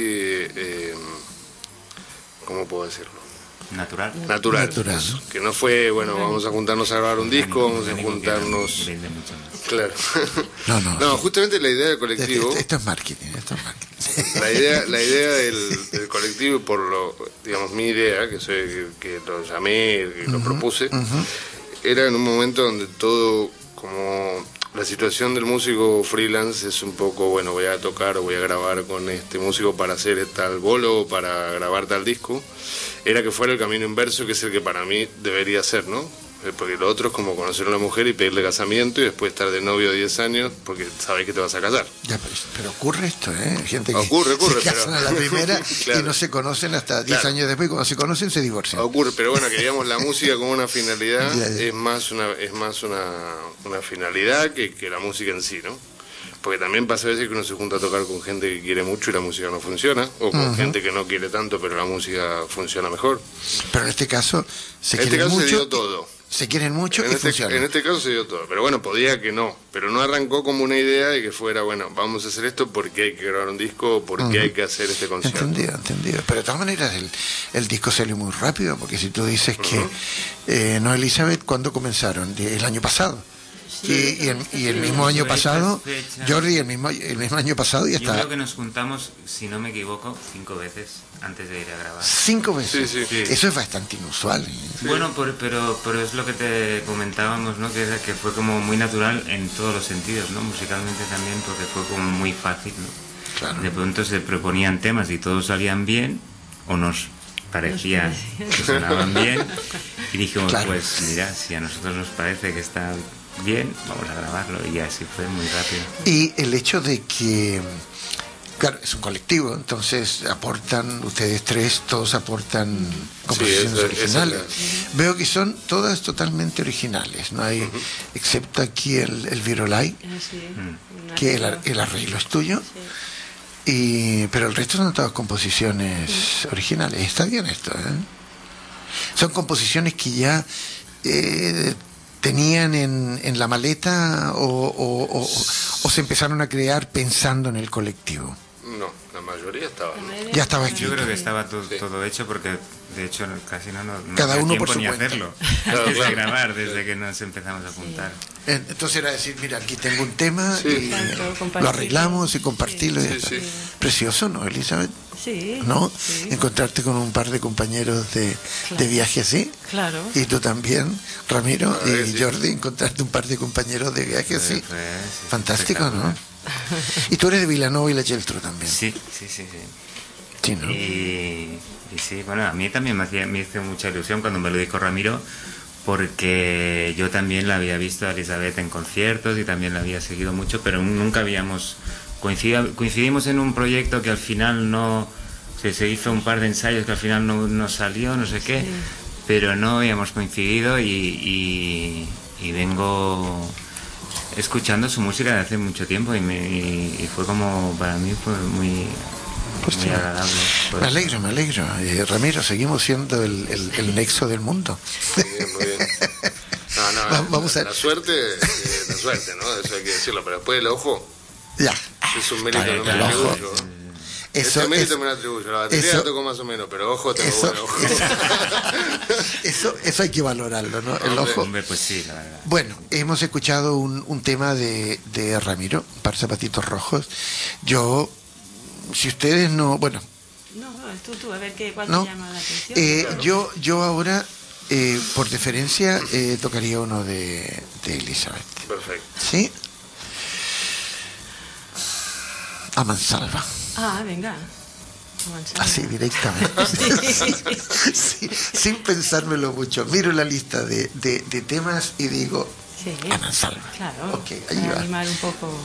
[SPEAKER 5] ¿cómo puedo decirlo?
[SPEAKER 6] Natural.
[SPEAKER 5] Natural.
[SPEAKER 3] Natural.
[SPEAKER 5] Que no fue, bueno, vamos a juntarnos a grabar un disco, vamos a juntarnos...
[SPEAKER 6] Vende mucho más.
[SPEAKER 5] Claro.
[SPEAKER 3] No.
[SPEAKER 5] No, justamente la idea del colectivo,
[SPEAKER 3] Esto es marketing,
[SPEAKER 5] la idea del colectivo, por lo, digamos, mi idea, que lo llamé, que lo propuse, era en un momento donde todo, como la situación del músico freelance es un poco, bueno, voy a tocar o voy a grabar con este músico para hacer tal bolo o para grabar tal disco, era que fuera el camino inverso, que es el que para mí debería ser, ¿no? Porque lo otro es como conocer a una mujer y pedirle casamiento y después estar de novio 10 años porque sabes que te vas a casar.
[SPEAKER 3] Ya, pero ocurre esto, ¿eh? Gente que
[SPEAKER 5] Ocurre,
[SPEAKER 3] se casan
[SPEAKER 5] pero-
[SPEAKER 3] a la primera
[SPEAKER 5] Claro.
[SPEAKER 3] y no se conocen hasta 10
[SPEAKER 5] Claro.
[SPEAKER 3] años después, y cuando se conocen se divorcian.
[SPEAKER 5] Ocurre, pero bueno, que digamos la música como una finalidad
[SPEAKER 3] Ya.
[SPEAKER 5] es más una finalidad que la música en sí, ¿no? Porque también pasa a veces que uno se junta a tocar con gente que quiere mucho y la música no funciona, o con gente que no quiere tanto pero la música funciona mejor.
[SPEAKER 3] Pero en este caso se
[SPEAKER 5] En este
[SPEAKER 3] quieren
[SPEAKER 5] caso se
[SPEAKER 3] mucho.
[SPEAKER 5] dio todo.
[SPEAKER 3] Se quieren mucho
[SPEAKER 5] En
[SPEAKER 3] y
[SPEAKER 5] este,
[SPEAKER 3] funciona.
[SPEAKER 5] en este caso se dio todo, pero bueno, podía que no, pero no arrancó como una idea de que fuera, bueno, vamos a hacer esto porque hay que grabar un disco, porque hay que hacer este concierto.
[SPEAKER 3] Entendido. Pero de todas maneras el disco salió muy rápido, porque si tú dices que no, Elizabeth, ¿cuándo comenzaron? El año pasado. Y el mismo año pasado,
[SPEAKER 6] fecha.
[SPEAKER 3] Jordi, el mismo año pasado ya
[SPEAKER 6] Yo
[SPEAKER 3] está.
[SPEAKER 6] creo que nos juntamos, si no me equivoco, 5 veces antes de ir a grabar.
[SPEAKER 3] 5 veces.
[SPEAKER 5] Sí,
[SPEAKER 6] sí.
[SPEAKER 3] Eso es bastante inusual. ¿eh?
[SPEAKER 6] Bueno, pero es lo que te comentábamos, ¿no? Que fue como muy natural en todos los sentidos, ¿no? Musicalmente también, porque fue como muy fácil, ¿no?
[SPEAKER 3] Claro.
[SPEAKER 6] De pronto se proponían temas y todos salían bien, o nos parecía que sonaban bien, y dijimos,
[SPEAKER 3] Claro.
[SPEAKER 6] pues mira, si a nosotros nos parece que está bien, vamos a grabarlo, y así fue muy rápido.
[SPEAKER 3] Y el hecho de que, claro, es un colectivo, entonces aportan, ustedes tres, todos aportan composiciones
[SPEAKER 5] esa-
[SPEAKER 3] originales.
[SPEAKER 5] esa
[SPEAKER 3] Veo que son todas totalmente originales, no hay, excepto aquí el Virolai, que el arreglo es tuyo, pero el resto son todas composiciones originales. Está bien esto, ¿eh? Son composiciones que ya tenían en la maleta o se empezaron a crear pensando en el colectivo.
[SPEAKER 5] No, la mayoría estaba.
[SPEAKER 3] Ya estaba
[SPEAKER 6] Yo
[SPEAKER 3] escrito.
[SPEAKER 6] creo que estaba
[SPEAKER 5] Sí.
[SPEAKER 6] todo hecho porque de hecho casi no
[SPEAKER 3] Cada
[SPEAKER 6] había
[SPEAKER 3] uno
[SPEAKER 6] tiempo
[SPEAKER 3] por su
[SPEAKER 6] ni
[SPEAKER 3] cuenta.
[SPEAKER 6] hacerlo
[SPEAKER 5] Claro,
[SPEAKER 6] antes de
[SPEAKER 5] claro.
[SPEAKER 6] grabar, desde que nos empezamos a apuntar.
[SPEAKER 3] Entonces era decir, mira, aquí tengo un tema
[SPEAKER 5] Sí.
[SPEAKER 3] y
[SPEAKER 2] Tanto compartirlo.
[SPEAKER 3] lo arreglamos y compartirlo. y ya
[SPEAKER 5] Sí,
[SPEAKER 3] está.
[SPEAKER 5] sí.
[SPEAKER 3] Precioso, ¿no, Elizabeth?
[SPEAKER 2] Sí.
[SPEAKER 3] ¿No?
[SPEAKER 2] Sí.
[SPEAKER 3] Encontrarte con un par de compañeros de viaje así.
[SPEAKER 2] Claro.
[SPEAKER 3] Y tú también, Ramiro,
[SPEAKER 5] A ver,
[SPEAKER 3] y
[SPEAKER 5] sí.
[SPEAKER 3] Jordi, encontrarte un par de compañeros de viaje así.
[SPEAKER 6] Fue, sí,
[SPEAKER 3] Fantástico, ¿no?
[SPEAKER 6] espectacular.
[SPEAKER 3] Y tú eres de Vilanova y la Geltrú también.
[SPEAKER 6] Sí.
[SPEAKER 3] Sí, ¿no?
[SPEAKER 6] Y sí, bueno, a mí también me hizo mucha ilusión cuando me lo dijo Ramiro, porque yo también la había visto a Elizabeth en conciertos y también la había seguido mucho, pero nunca habíamos coincidimos en un proyecto que al final no se hizo un par de ensayos que al final no salió, no sé qué, pero no habíamos coincidido y vengo escuchando su música de hace mucho tiempo y fue como, para mí fue muy
[SPEAKER 3] Hostia.
[SPEAKER 6] agradable. Pues,
[SPEAKER 3] Me alegro. Ramiro, seguimos siendo el nexo del mundo.
[SPEAKER 5] Muy bien, muy bien. No,
[SPEAKER 3] Vamos a-
[SPEAKER 5] la suerte, ¿no? Eso hay que decirlo, pero después el ojo
[SPEAKER 3] Ya.
[SPEAKER 5] es un mérito
[SPEAKER 3] Claro,
[SPEAKER 5] no
[SPEAKER 3] el
[SPEAKER 5] menor,
[SPEAKER 3] ojo.
[SPEAKER 5] ¿no?
[SPEAKER 3] Eso,
[SPEAKER 5] ese mérito me lo atribuyo. La batería la toco más o menos, pero ojo, tengo buen ojo.
[SPEAKER 3] Eso hay que valorarlo, ¿no? El ojo.
[SPEAKER 6] Hombre, pues sí, la verdad.
[SPEAKER 3] Bueno, hemos escuchado un tema de Ramiro, Par Zapatitos Rojos. Yo, si ustedes no... Bueno,
[SPEAKER 2] No, tú, a ver cuál
[SPEAKER 3] no,
[SPEAKER 2] te llama la atención.
[SPEAKER 3] yo ahora, por deferencia, tocaría uno de Elizabeth.
[SPEAKER 5] Perfecto.
[SPEAKER 3] ¿Sí? A mansalva.
[SPEAKER 2] Ah, venga.
[SPEAKER 3] Así directamente. Sí, sin pensármelo mucho. Miro la lista de temas y digo,
[SPEAKER 2] Sí,
[SPEAKER 3] a mansalva.
[SPEAKER 2] claro.
[SPEAKER 3] Ok, ahí
[SPEAKER 2] Para
[SPEAKER 3] va.
[SPEAKER 2] animar un poco.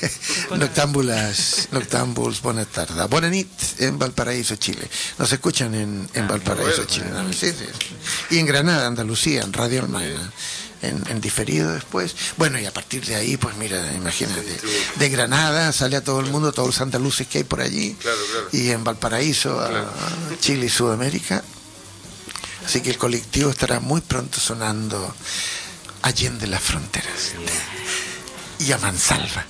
[SPEAKER 3] Noctámbuls, buenas tardes. Buena nit en Valparaíso, Chile. Nos escuchan en Valparaíso,
[SPEAKER 5] bueno,
[SPEAKER 3] Chile. ¿No? Sí. Y en Granada, Andalucía, en Radio Almaina. En diferido después. Bueno, y a partir de ahí, pues mira, imagínate, de Granada sale a todo el mundo, todos los andaluces que hay por allí,
[SPEAKER 5] Claro.
[SPEAKER 3] y en Valparaíso, a Chile y Sudamérica. Así que el colectivo estará muy pronto sonando allende las fronteras. Y a mansalva.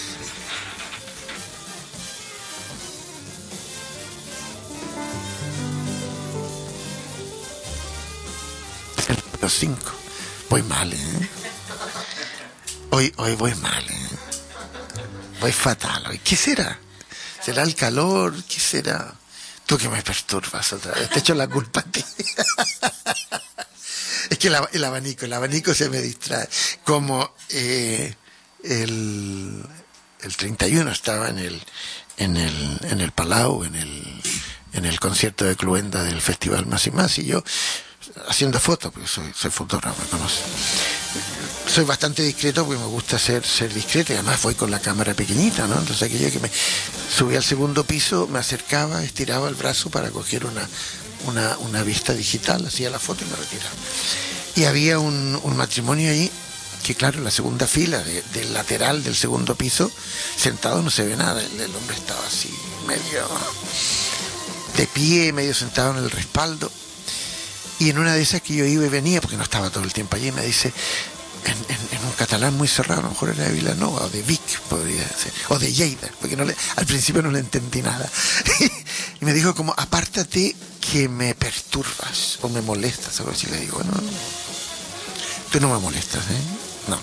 [SPEAKER 3] Los 5. Voy mal, ¿eh? Hoy voy mal, ¿eh? Voy fatal hoy. ¿Qué será? ¿Será el calor? ¿Qué será? Tú que me perturbas otra vez. Te echo la culpa a ti. Es que el abanico se me distrae. Como el 31 estaba en el Palau, en el concierto de Cluenda del Festival Más y Más, y yo haciendo fotos, porque soy fotógrafo, me conoce. Soy bastante discreto porque me gusta ser discreto, y además voy con la cámara pequeñita, ¿no? Entonces aquello que me subí al segundo piso, me acercaba, estiraba el brazo para coger una vista digital, hacía la foto y me retiraba. Y había un matrimonio ahí, que claro, en la segunda fila del lateral del segundo piso, sentado no se ve nada, el hombre estaba así, medio de pie, medio sentado en el respaldo. Y en una de esas que yo iba y venía, porque no estaba todo el tiempo allí, me dice, en un catalán muy cerrado, a lo mejor era de Vilanova o de Vic, podría ser, o de Lleida, porque al principio no le entendí nada. Y me dijo como, apártate que me perturbas o me molestas, algo así. Le digo, no, tú no me molestas, ¿eh? No.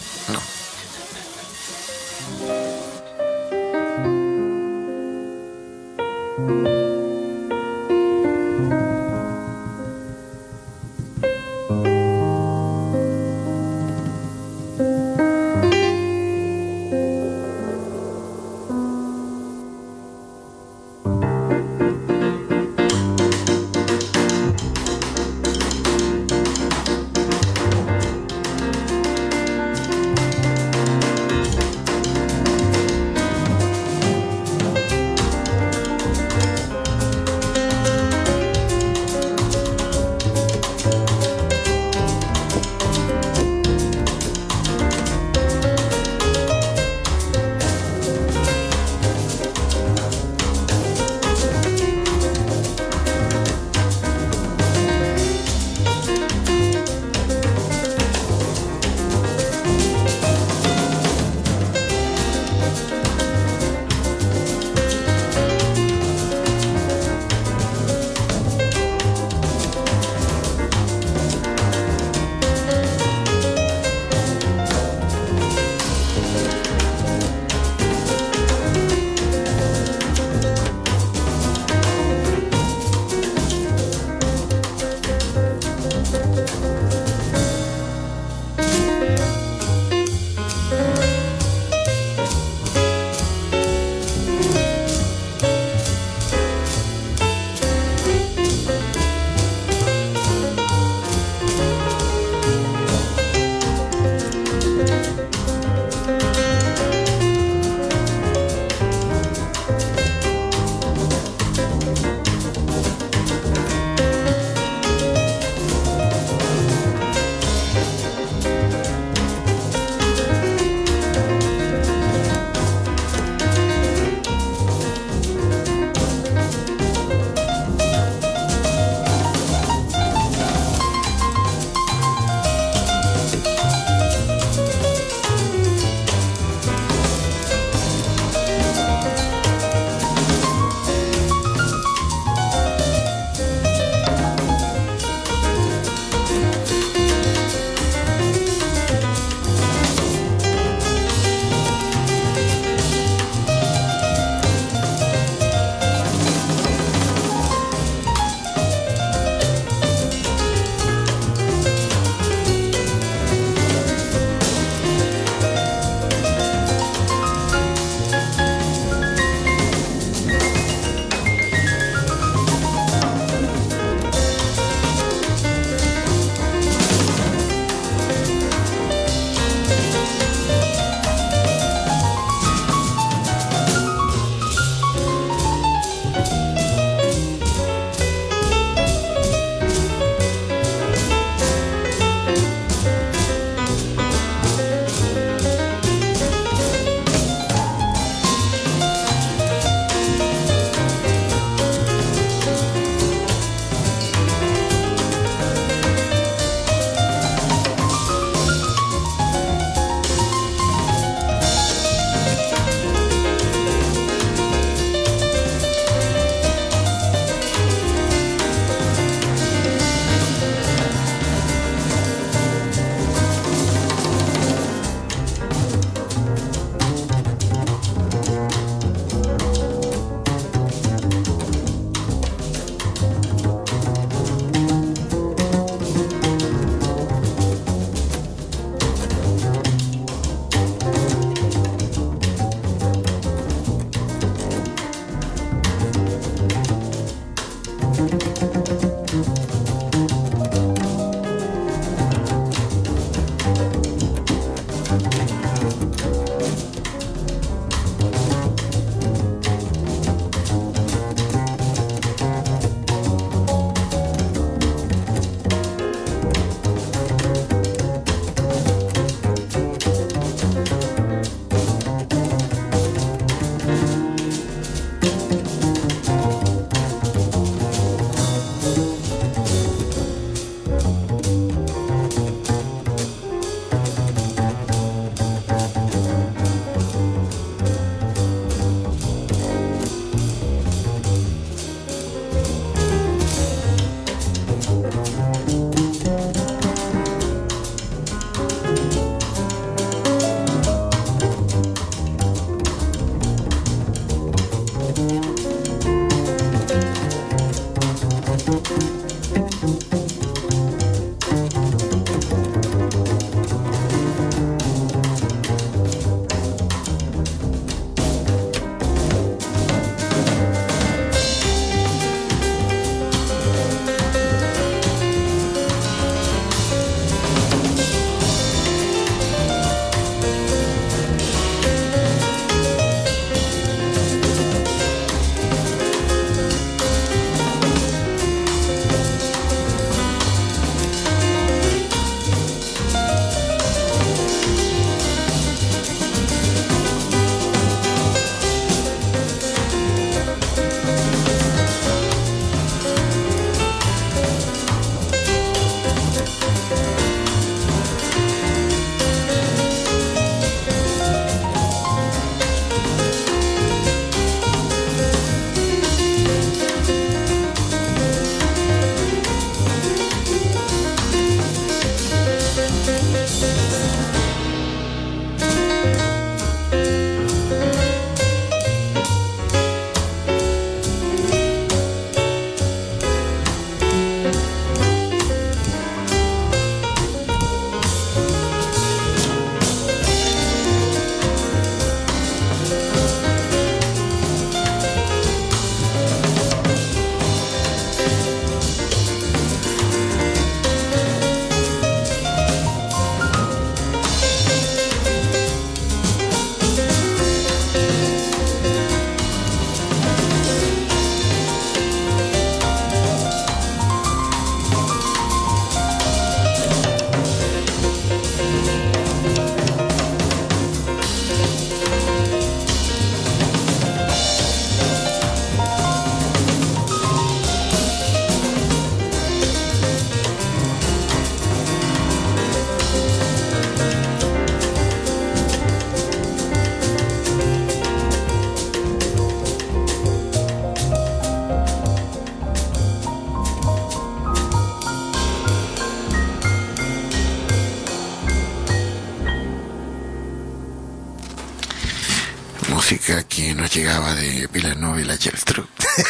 [SPEAKER 3] música que nos llegaba de Vilanova y la Geltrú.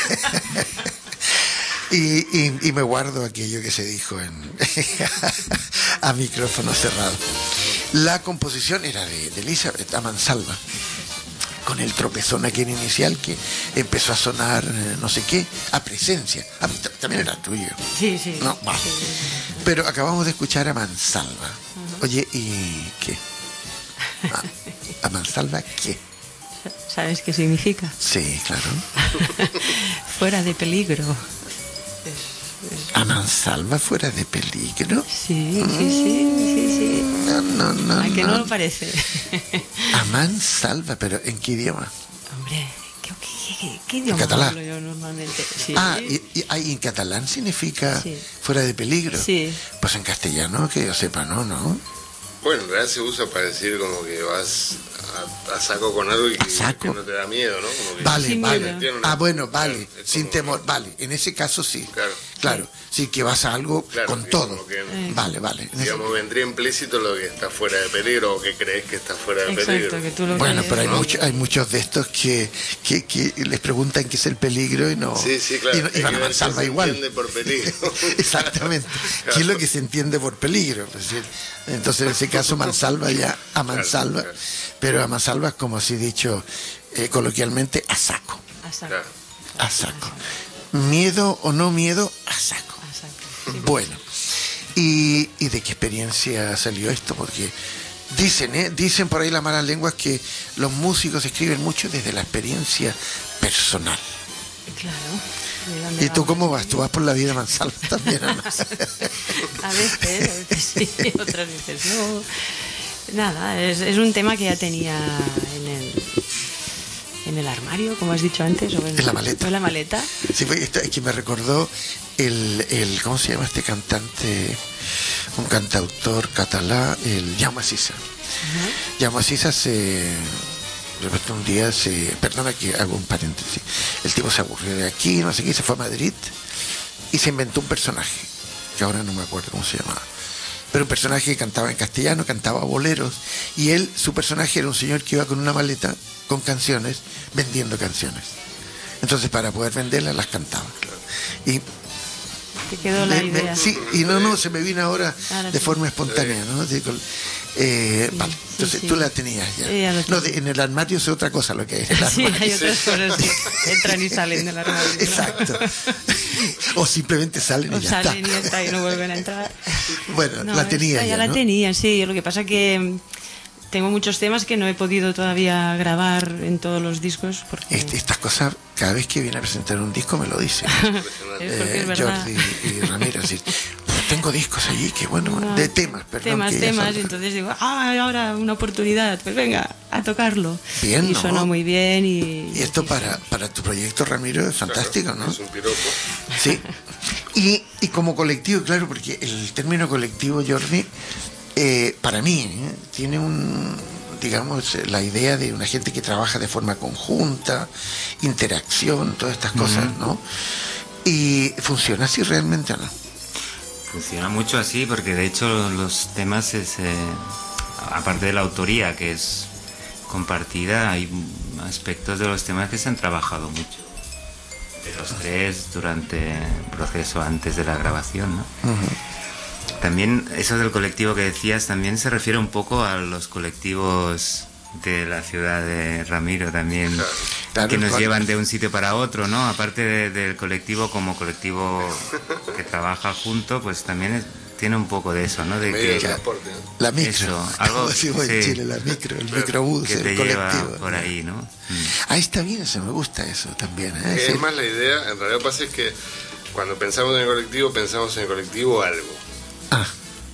[SPEAKER 3] y me guardo aquello que se dijo a micrófono cerrado. La composición era de Elizabeth a mansalva, con el tropezón aquel inicial que empezó a sonar no sé qué, a presencia. También era tuyo.
[SPEAKER 2] Sí, sí.
[SPEAKER 3] No, vale.
[SPEAKER 2] Sí.
[SPEAKER 3] Pero acabamos de escuchar a mansalva. Oye, ¿y qué? ¿A mansalva qué?
[SPEAKER 2] ¿Sabes qué significa?
[SPEAKER 3] Sí, claro.
[SPEAKER 2] Fuera de peligro.
[SPEAKER 3] ¿A mansalva fuera de peligro?
[SPEAKER 2] Sí, sí.
[SPEAKER 3] No.
[SPEAKER 2] ¿A que no lo parece?
[SPEAKER 3] A mansalva, pero ¿en qué idioma?
[SPEAKER 2] Hombre, ¿qué idioma
[SPEAKER 3] catalán.
[SPEAKER 2] hablo yo normalmente? Sí.
[SPEAKER 3] ¿Y en catalán significa
[SPEAKER 2] Sí.
[SPEAKER 3] fuera de peligro?
[SPEAKER 2] Sí.
[SPEAKER 3] Pues en castellano, que yo sepa, no.
[SPEAKER 5] Bueno, en realidad se usa para decir como que vas a saco con algo y
[SPEAKER 3] ¿A saco?
[SPEAKER 5] que no te da miedo, ¿no? Como que
[SPEAKER 3] Vale,
[SPEAKER 2] Sin
[SPEAKER 3] vale.
[SPEAKER 2] miedo.
[SPEAKER 3] Bueno, vale,
[SPEAKER 5] Claro, es
[SPEAKER 3] sin
[SPEAKER 5] como-
[SPEAKER 3] temor, vale. En ese caso sí.
[SPEAKER 5] Claro.
[SPEAKER 3] Sí, que vas a algo
[SPEAKER 5] Claro,
[SPEAKER 3] con
[SPEAKER 5] sí,
[SPEAKER 3] todo.
[SPEAKER 5] como que-
[SPEAKER 3] Vale. En ese-
[SPEAKER 5] Digamos, vendría implícito lo que está fuera de peligro o que crees que está fuera de
[SPEAKER 2] Exacto,
[SPEAKER 5] peligro.
[SPEAKER 2] que tú lo
[SPEAKER 3] Bueno,
[SPEAKER 2] crees,
[SPEAKER 3] pero
[SPEAKER 2] ¿no?
[SPEAKER 3] hay muchos de estos que les preguntan qué es el peligro y no.
[SPEAKER 5] Sí, claro.
[SPEAKER 3] Y
[SPEAKER 5] Hay que
[SPEAKER 3] van a
[SPEAKER 5] ver qué
[SPEAKER 3] mansalva
[SPEAKER 5] se
[SPEAKER 3] igual.
[SPEAKER 5] entiende por peligro.
[SPEAKER 3] Exactamente.
[SPEAKER 5] Claro.
[SPEAKER 3] ¿Qué es lo que se entiende por peligro? Es decir, entonces, en ese caso, mansalva ya a mansalva.
[SPEAKER 5] Claro.
[SPEAKER 3] Pero a mansalva es como si dicho coloquialmente, a saco.
[SPEAKER 2] A saco.
[SPEAKER 5] Claro.
[SPEAKER 3] A saco. Miedo o no miedo, a saco.
[SPEAKER 2] A saco. Sí.
[SPEAKER 3] Bueno, ¿y de qué experiencia salió esto? Porque dicen por ahí las malas lenguas que los músicos escriben mucho desde la experiencia personal.
[SPEAKER 2] Claro. ¿De dónde
[SPEAKER 3] ¿Y tú
[SPEAKER 2] vamos?
[SPEAKER 3] cómo vas? ¿Tú vas por la vida mansalva también o no?
[SPEAKER 2] A veces sí, otras veces no. Nada, es un tema que ya tenía en el armario, como has dicho antes, o
[SPEAKER 3] En la maleta.
[SPEAKER 2] o en la maleta.
[SPEAKER 3] Sí, fue esto, es que me recordó ¿cómo se llama este cantante? Un cantautor catalán, el Jaume Sisa. Jaume Sisa de repente un día perdona que hago un paréntesis, el tipo se aburrió de aquí, no sé qué, se fue a Madrid y se inventó un personaje, que ahora no me acuerdo cómo se llamaba, pero un personaje que cantaba en castellano, cantaba boleros, y su personaje era un señor que iba con una maleta con canciones, vendiendo canciones. Entonces, para poder venderlas, las cantaba. Y
[SPEAKER 2] Te quedó la idea.
[SPEAKER 3] sí, y no, se me vino ahora
[SPEAKER 2] Ahora
[SPEAKER 3] de
[SPEAKER 2] sí.
[SPEAKER 3] forma espontánea, ¿no? Vale, entonces
[SPEAKER 2] sí.
[SPEAKER 3] tú la tenías ya.
[SPEAKER 2] Ya lo
[SPEAKER 3] No,
[SPEAKER 2] tengo.
[SPEAKER 3] en el armario es otra cosa lo que hay en el
[SPEAKER 2] Sí,
[SPEAKER 3] armario.
[SPEAKER 2] hay otras cosas que entran y salen del armario. ¿no?
[SPEAKER 3] Exacto. O simplemente salen y
[SPEAKER 2] O
[SPEAKER 3] ya
[SPEAKER 2] salen y
[SPEAKER 3] está.
[SPEAKER 2] ya está, y no vuelven a entrar.
[SPEAKER 3] Bueno,
[SPEAKER 2] No,
[SPEAKER 3] la tenía
[SPEAKER 2] esta
[SPEAKER 3] ya,
[SPEAKER 2] la
[SPEAKER 3] ¿no?
[SPEAKER 2] tenía, sí. Lo que pasa que tengo muchos temas que no he podido todavía grabar en todos los discos porque
[SPEAKER 3] Estas cosas, cada vez que viene a presentar un disco me lo dice.
[SPEAKER 2] es porque es verdad.
[SPEAKER 3] Jordi y Ramiro, así, "Pues tengo discos allí, que bueno,
[SPEAKER 2] No,
[SPEAKER 3] de temas, perdón. que ya
[SPEAKER 2] temas,
[SPEAKER 3] saldrán".
[SPEAKER 2] y entonces digo, ahora una oportunidad, pues venga, a tocarlo.
[SPEAKER 3] Bien,
[SPEAKER 2] y
[SPEAKER 3] ¿no?
[SPEAKER 2] sonó muy bien y
[SPEAKER 3] Y esto para tu proyecto, Ramiro, es fantástico, ¿no?
[SPEAKER 5] Es un piropo.
[SPEAKER 3] Sí. Y como colectivo, claro, porque el término colectivo, Jordi, para mí, tiene digamos, la idea de una gente que trabaja de forma conjunta, interacción, todas estas cosas, ¿no? ¿Y funciona así realmente o no?
[SPEAKER 6] Funciona mucho así porque de hecho los temas aparte de la autoría que es compartida, hay aspectos de los temas que se han trabajado mucho de los tres durante el proceso antes de la grabación, ¿no? También eso del colectivo que decías también se refiere un poco a los colectivos de la ciudad de Ramiro también,
[SPEAKER 3] Claro,
[SPEAKER 6] que nos
[SPEAKER 3] claro.
[SPEAKER 6] llevan de un sitio para otro, ¿no? Aparte del colectivo como colectivo que trabaja junto, pues también tiene un poco de eso, ¿no? De
[SPEAKER 5] Medio de
[SPEAKER 6] que
[SPEAKER 5] transporte, ¿no?
[SPEAKER 3] La micro,
[SPEAKER 6] Eso, algo,
[SPEAKER 3] como decimos en
[SPEAKER 6] sí.
[SPEAKER 3] Chile, la micro, el microbús,
[SPEAKER 6] que
[SPEAKER 3] el
[SPEAKER 6] te
[SPEAKER 3] colectivo.
[SPEAKER 6] lleva por ahí, ¿no?
[SPEAKER 3] Ahí está bien, eso me gusta eso también.
[SPEAKER 5] Es
[SPEAKER 3] Sí.
[SPEAKER 5] más la idea, en realidad pasa es que cuando pensamos en el colectivo algo.
[SPEAKER 3] Ah,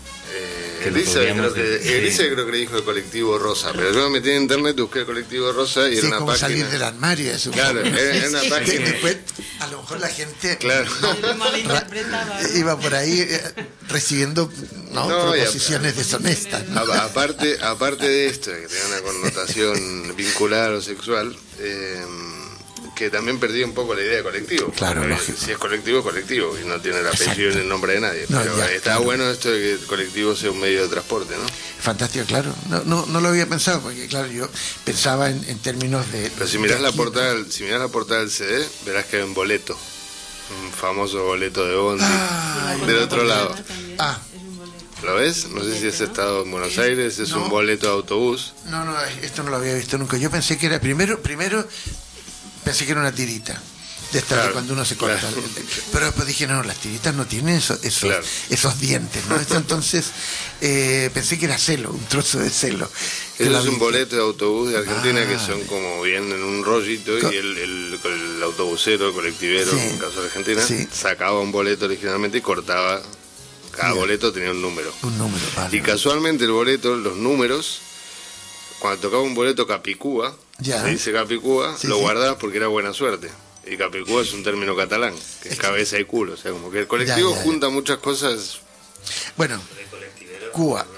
[SPEAKER 6] Que lo
[SPEAKER 5] Elisa
[SPEAKER 6] podríamos
[SPEAKER 5] creo
[SPEAKER 6] decir.
[SPEAKER 5] Elisa creo que le dijo el colectivo rosa, pero yo me metí en internet, busqué el colectivo rosa y
[SPEAKER 3] sí,
[SPEAKER 5] era una
[SPEAKER 3] como
[SPEAKER 5] página.
[SPEAKER 3] salir del armario, eso.
[SPEAKER 5] Claro, era una
[SPEAKER 3] Que
[SPEAKER 5] página.
[SPEAKER 3] después, a lo mejor la gente
[SPEAKER 5] Claro.
[SPEAKER 2] Lo malinterpretaba, ¿no?
[SPEAKER 3] iba por ahí recibiendo
[SPEAKER 5] No,
[SPEAKER 3] proposiciones deshonestas, ¿no?
[SPEAKER 5] Aparte de esto, que tiene una connotación vincular o sexual, que también perdí un poco la idea de colectivo.
[SPEAKER 3] Claro,
[SPEAKER 5] porque
[SPEAKER 3] lógico.
[SPEAKER 5] si es colectivo, es colectivo, y no tiene el apellido ni el nombre de nadie.
[SPEAKER 3] No,
[SPEAKER 5] pero
[SPEAKER 3] ya,
[SPEAKER 5] está
[SPEAKER 3] claro.
[SPEAKER 5] bueno esto de que el colectivo sea un medio de transporte, ¿no?
[SPEAKER 3] Fantástico, claro. No lo había pensado, porque claro, yo pensaba en términos de...
[SPEAKER 5] Pero si mirás
[SPEAKER 3] de
[SPEAKER 5] la
[SPEAKER 3] aquí,
[SPEAKER 5] portada, si mirás la portada del CD, verás que hay un boleto. Un famoso boleto de Bondi. Del otro lado.
[SPEAKER 3] Ah,
[SPEAKER 5] ¿Lo ves? No sé si has estado en Buenos Aires, es
[SPEAKER 3] No.
[SPEAKER 5] un boleto de autobús.
[SPEAKER 3] no, esto no lo había visto nunca. Yo pensé que era, primero pensé que era una tirita. De esta
[SPEAKER 5] Claro,
[SPEAKER 3] de cuando uno se corta.
[SPEAKER 5] claro.
[SPEAKER 3] Pero después dije, no, las tiritas no tienen
[SPEAKER 5] Claro.
[SPEAKER 3] esos dientes, ¿no? Entonces pensé que era celo, un trozo de celo. Que
[SPEAKER 5] Eso
[SPEAKER 3] la
[SPEAKER 5] es un
[SPEAKER 3] vi-
[SPEAKER 5] boleto de autobús de Argentina
[SPEAKER 3] Ah.
[SPEAKER 5] que son como bien en un rollito
[SPEAKER 3] Co-
[SPEAKER 5] y el autobusero, el colectivero,
[SPEAKER 3] Sí.
[SPEAKER 5] en el caso de Argentina,
[SPEAKER 3] Sí.
[SPEAKER 5] sacaba un boleto originalmente y cortaba. Cada
[SPEAKER 3] Bien.
[SPEAKER 5] boleto tenía un número.
[SPEAKER 3] Un número, vale.
[SPEAKER 5] Y casualmente el boleto, los números, cuando tocaba un boleto Capicúa,
[SPEAKER 3] Ya.
[SPEAKER 5] se dice Capicúa,
[SPEAKER 3] Sí,
[SPEAKER 5] lo
[SPEAKER 3] sí.
[SPEAKER 5] guardabas porque era buena suerte. Y Capicúa es un término catalán, que es cabeza y culo. O sea, como que el colectivo
[SPEAKER 3] Ya.
[SPEAKER 5] junta muchas cosas.
[SPEAKER 3] Bueno, Cuba,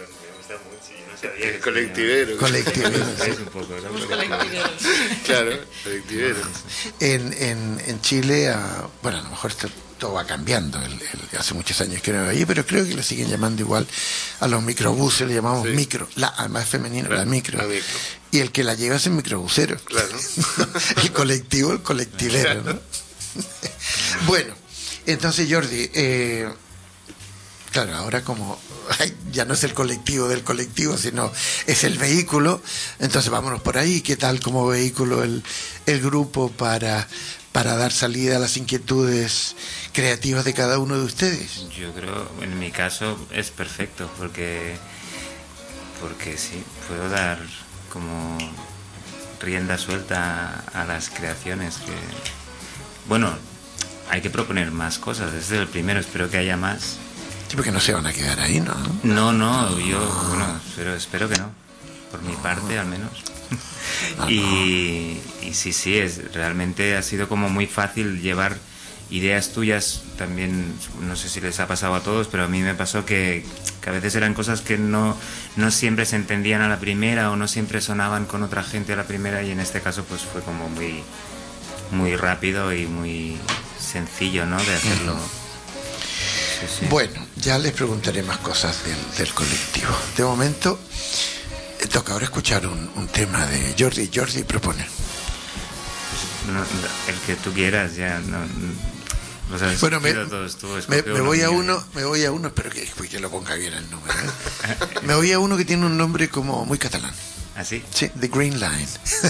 [SPEAKER 5] El colectivero.
[SPEAKER 3] colectivero.
[SPEAKER 6] Es un poco, ¿no?
[SPEAKER 5] Claro, colectivero.
[SPEAKER 3] En Chile, bueno, a lo mejor todo va cambiando. Hace muchos años que no veo allí, pero creo que le siguen llamando igual a los microbuses, le llamamos
[SPEAKER 5] Sí.
[SPEAKER 3] micro, además femenino, la micro.
[SPEAKER 5] La micro.
[SPEAKER 3] Y el que la lleva es el microbusero.
[SPEAKER 5] Claro.
[SPEAKER 3] El colectivo, el colectivero, ¿no? Bueno, entonces Jordi, claro, ahora como ya no es el colectivo del colectivo, sino es el vehículo, entonces vámonos por ahí. ¿Qué tal como vehículo el grupo para dar salida a las inquietudes creativas de cada uno de ustedes?
[SPEAKER 6] Yo creo, en mi caso, es perfecto, porque sí, puedo dar como rienda suelta a las creaciones que... Bueno, hay que proponer más cosas, este es el primero, espero que haya más.
[SPEAKER 3] Sí, porque no se van a quedar ahí, ¿no?
[SPEAKER 6] No, yo, bueno, espero que no, por mi parte al menos. Y sí, realmente ha sido como muy fácil llevar ideas tuyas también, no sé si les ha pasado a todos, pero a mí me pasó que a veces eran cosas que no siempre se entendían a la primera o no siempre sonaban con otra gente a la primera, y en este caso pues fue como muy rápido y muy sencillo, ¿no?, de hacerlo. Sí.
[SPEAKER 3] Bueno, ya les preguntaré más cosas del colectivo. De momento, toca ahora escuchar un tema de Jordi. Jordi propone.
[SPEAKER 6] No, el que tú quieras, ya no los has
[SPEAKER 3] Bueno, me
[SPEAKER 6] escogido todos tú, escoge
[SPEAKER 3] voy a
[SPEAKER 6] mío.
[SPEAKER 3] me voy a uno, espero que lo ponga bien el número, ¿eh? Me voy a uno que tiene un nombre como muy catalán.
[SPEAKER 6] ¿Ah, sí?
[SPEAKER 3] Sí, The Green Line.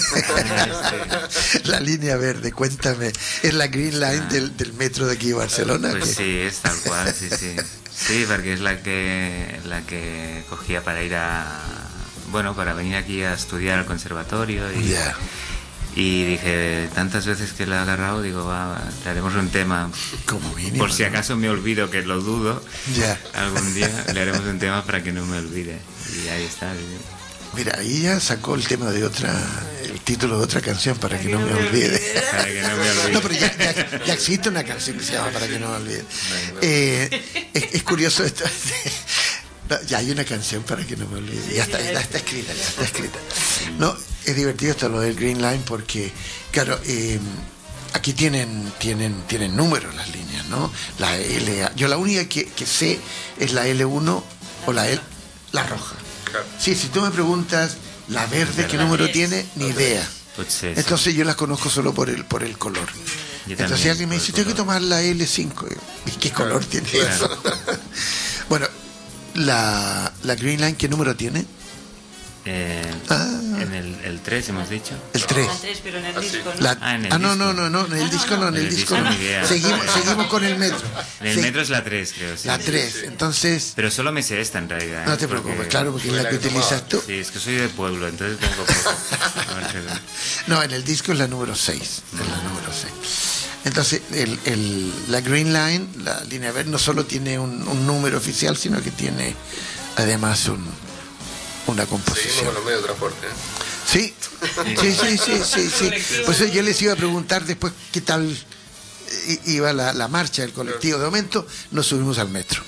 [SPEAKER 3] La línea verde, cuéntame. ¿Es la Green Line del metro de aquí de Barcelona?
[SPEAKER 6] Pues
[SPEAKER 3] ¿Qué?
[SPEAKER 6] sí, es tal cual, sí. Sí, porque es la que cogía para ir para venir aquí a estudiar al conservatorio y...
[SPEAKER 3] Ya.
[SPEAKER 6] Y dije, tantas veces que la he agarrado, digo, le haremos un tema.
[SPEAKER 3] Como mínimo,
[SPEAKER 6] Por si
[SPEAKER 3] ¿no?
[SPEAKER 6] acaso me olvido, que lo dudo,
[SPEAKER 3] Ya.
[SPEAKER 6] algún día le haremos un tema para que no me olvide. Y ahí está.
[SPEAKER 3] Mira, ahí ya sacó el tema de el título de otra canción, Para que no me olvide.
[SPEAKER 6] Para que no me olvide.
[SPEAKER 3] No, pero ya existe una canción que se llama Para que no me olvide. Es curioso esto. No, ya hay una canción Para que no me olvide. Ya está escrita, ya está escrita. No, es divertido esto lo del Green Line porque, claro, aquí tienen números las líneas, ¿no? La L, yo la única que sé es la L1 o la roja.
[SPEAKER 5] Claro.
[SPEAKER 3] Sí, si tú me preguntas la verde qué número tiene, ni idea.
[SPEAKER 6] Pues sí.
[SPEAKER 3] Entonces yo las conozco solo por el color.
[SPEAKER 6] Yo
[SPEAKER 3] Entonces
[SPEAKER 6] también,
[SPEAKER 3] alguien me
[SPEAKER 6] por
[SPEAKER 3] dice,
[SPEAKER 6] el
[SPEAKER 3] tengo que
[SPEAKER 6] color.
[SPEAKER 3] tomar la L5. ¿Y qué color tiene
[SPEAKER 6] Claro.
[SPEAKER 3] eso? Bueno, la Green Line, ¿qué número tiene?
[SPEAKER 6] En el 3 hemos dicho.
[SPEAKER 3] El 3.
[SPEAKER 2] Pero en el disco, ¿no?
[SPEAKER 6] En el disco.
[SPEAKER 3] No, en el disco no, en el disco no.
[SPEAKER 6] ni idea.
[SPEAKER 3] Seguimos con el metro.
[SPEAKER 6] En el metro es la 3, creo. Sí.
[SPEAKER 3] La 3, entonces,
[SPEAKER 6] Pero solo me sé esta en realidad.
[SPEAKER 3] no te preocupes, claro, porque es la que utilizas tú.
[SPEAKER 6] Sí, es que soy de pueblo, entonces tengo poco. A ver,
[SPEAKER 3] No, en el disco es la número 6. Es la número 6. Entonces, la Green Line, la línea verde, no solo tiene un número oficial, sino que tiene además una
[SPEAKER 5] Seguimos
[SPEAKER 3] composición.
[SPEAKER 5] con los medios de transporte.
[SPEAKER 3] Sí. Pues yo les iba a preguntar después qué tal iba la marcha del colectivo. De momento nos subimos al metro.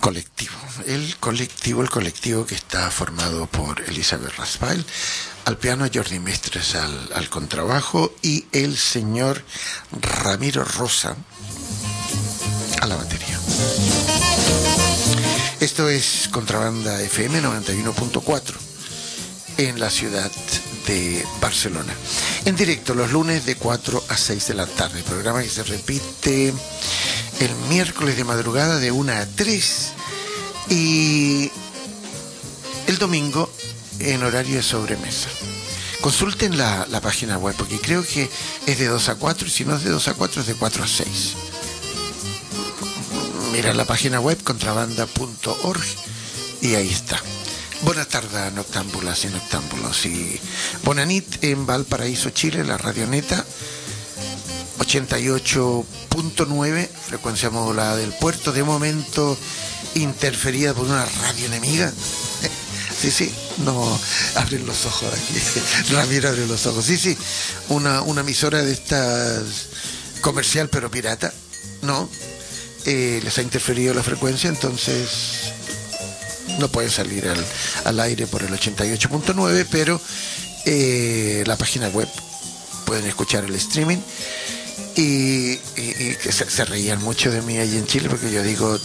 [SPEAKER 3] El colectivo que está formado por Elizabeth Raspail, al piano Jordi Mestres, al contrabajo, y el señor Ramiro Rosa a la batería. Esto es Contrabanda FM 91.4 en la ciudad de Barcelona. En directo los lunes de 4 a 6 de la tarde. Programa que se repite el miércoles de madrugada de 1 a 3 y el domingo en horario de sobremesa. Consulten la página web porque creo que es de 2 a 4 y si no es de 2 a 4 es de 4 a 6. Mira la página web contrabanda.org y ahí está. Buenas tardes, noctámbulas y noctámbulos. Y Bonanit en Valparaíso, Chile, la Radioneta 88.9, frecuencia modulada del puerto, de momento interferida por una radio enemiga. Sí, no, abren los ojos aquí. Ramiro abre los ojos. Sí, una emisora de estas comercial pero pirata, ¿no? Les ha interferido la frecuencia, entonces no pueden salir al aire por el 88.9, pero la página web pueden escuchar el streaming y que se reían mucho de mí allí en Chile porque yo digo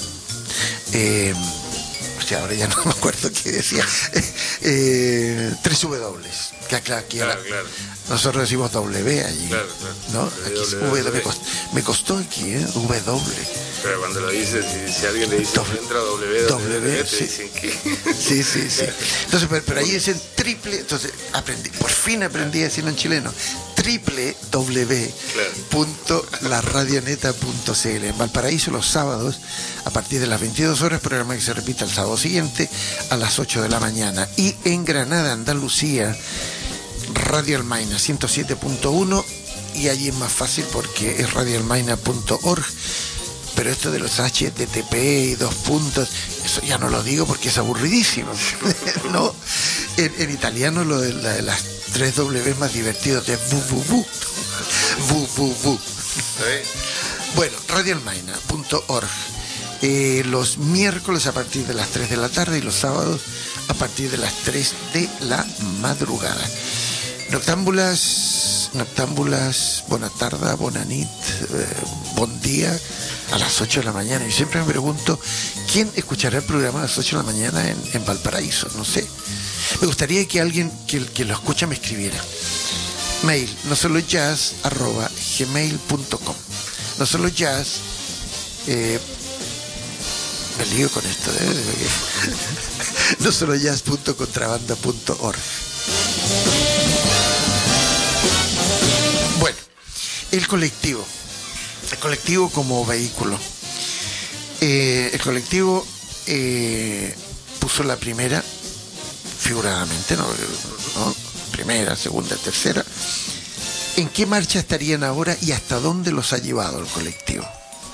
[SPEAKER 3] ahora ya no me acuerdo qué decía 3 W, que claro, nosotros decimos W allí, claro. ¿No? Aquí es W, me costó aquí, W.
[SPEAKER 5] Pero cuando lo dices, si alguien le dice entra W, te dicen que...
[SPEAKER 3] Sí. Entonces, pero ahí dicen triple, entonces por fin aprendí a decirlo en chileno, www.laradioneta.cl. En Valparaíso los sábados, a partir de las 22 horas, programa que se repite el sábado siguiente a las 8 de la mañana. Y en Granada, Andalucía, Radio Almaina 107.1, y allí es más fácil porque es radioalmaina.org. Pero esto de los HTTP y 2 puntos, eso ya no lo digo porque es aburridísimo. No, en italiano lo de las 3 W más divertido es www. Bueno, radioalmaina.org. Los miércoles a partir de las 3 de la tarde y los sábados a partir de las 3 de la madrugada. Noctámbulas, buena tarde, bonanit, buen día, a las 8 de la mañana. Y siempre me pregunto, ¿quién escuchará el programa a las 8 de la mañana en Valparaíso? No sé. Me gustaría que alguien que lo escucha me escribiera. Mail, nosolojazz@gmail.com. Nosolojazz, me lío con esto, nosolojazz.contrabanda.org. Bueno, el colectivo como vehículo. El colectivo puso la primera, figuradamente, ¿no? Primera, segunda, tercera. ¿En qué marcha estarían ahora y hasta dónde los ha llevado el colectivo?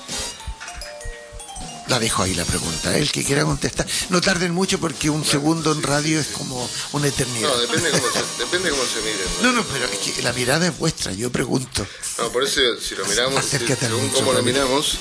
[SPEAKER 3] La dejo ahí la pregunta. El que quiera contestar. No tarden mucho porque un segundo en radio es como una eternidad.
[SPEAKER 5] No, depende cómo se mire.
[SPEAKER 3] No, pero es que la mirada es vuestra, yo pregunto.
[SPEAKER 5] No, por eso si lo miramos, según
[SPEAKER 3] mucho,
[SPEAKER 5] cómo lo miramos,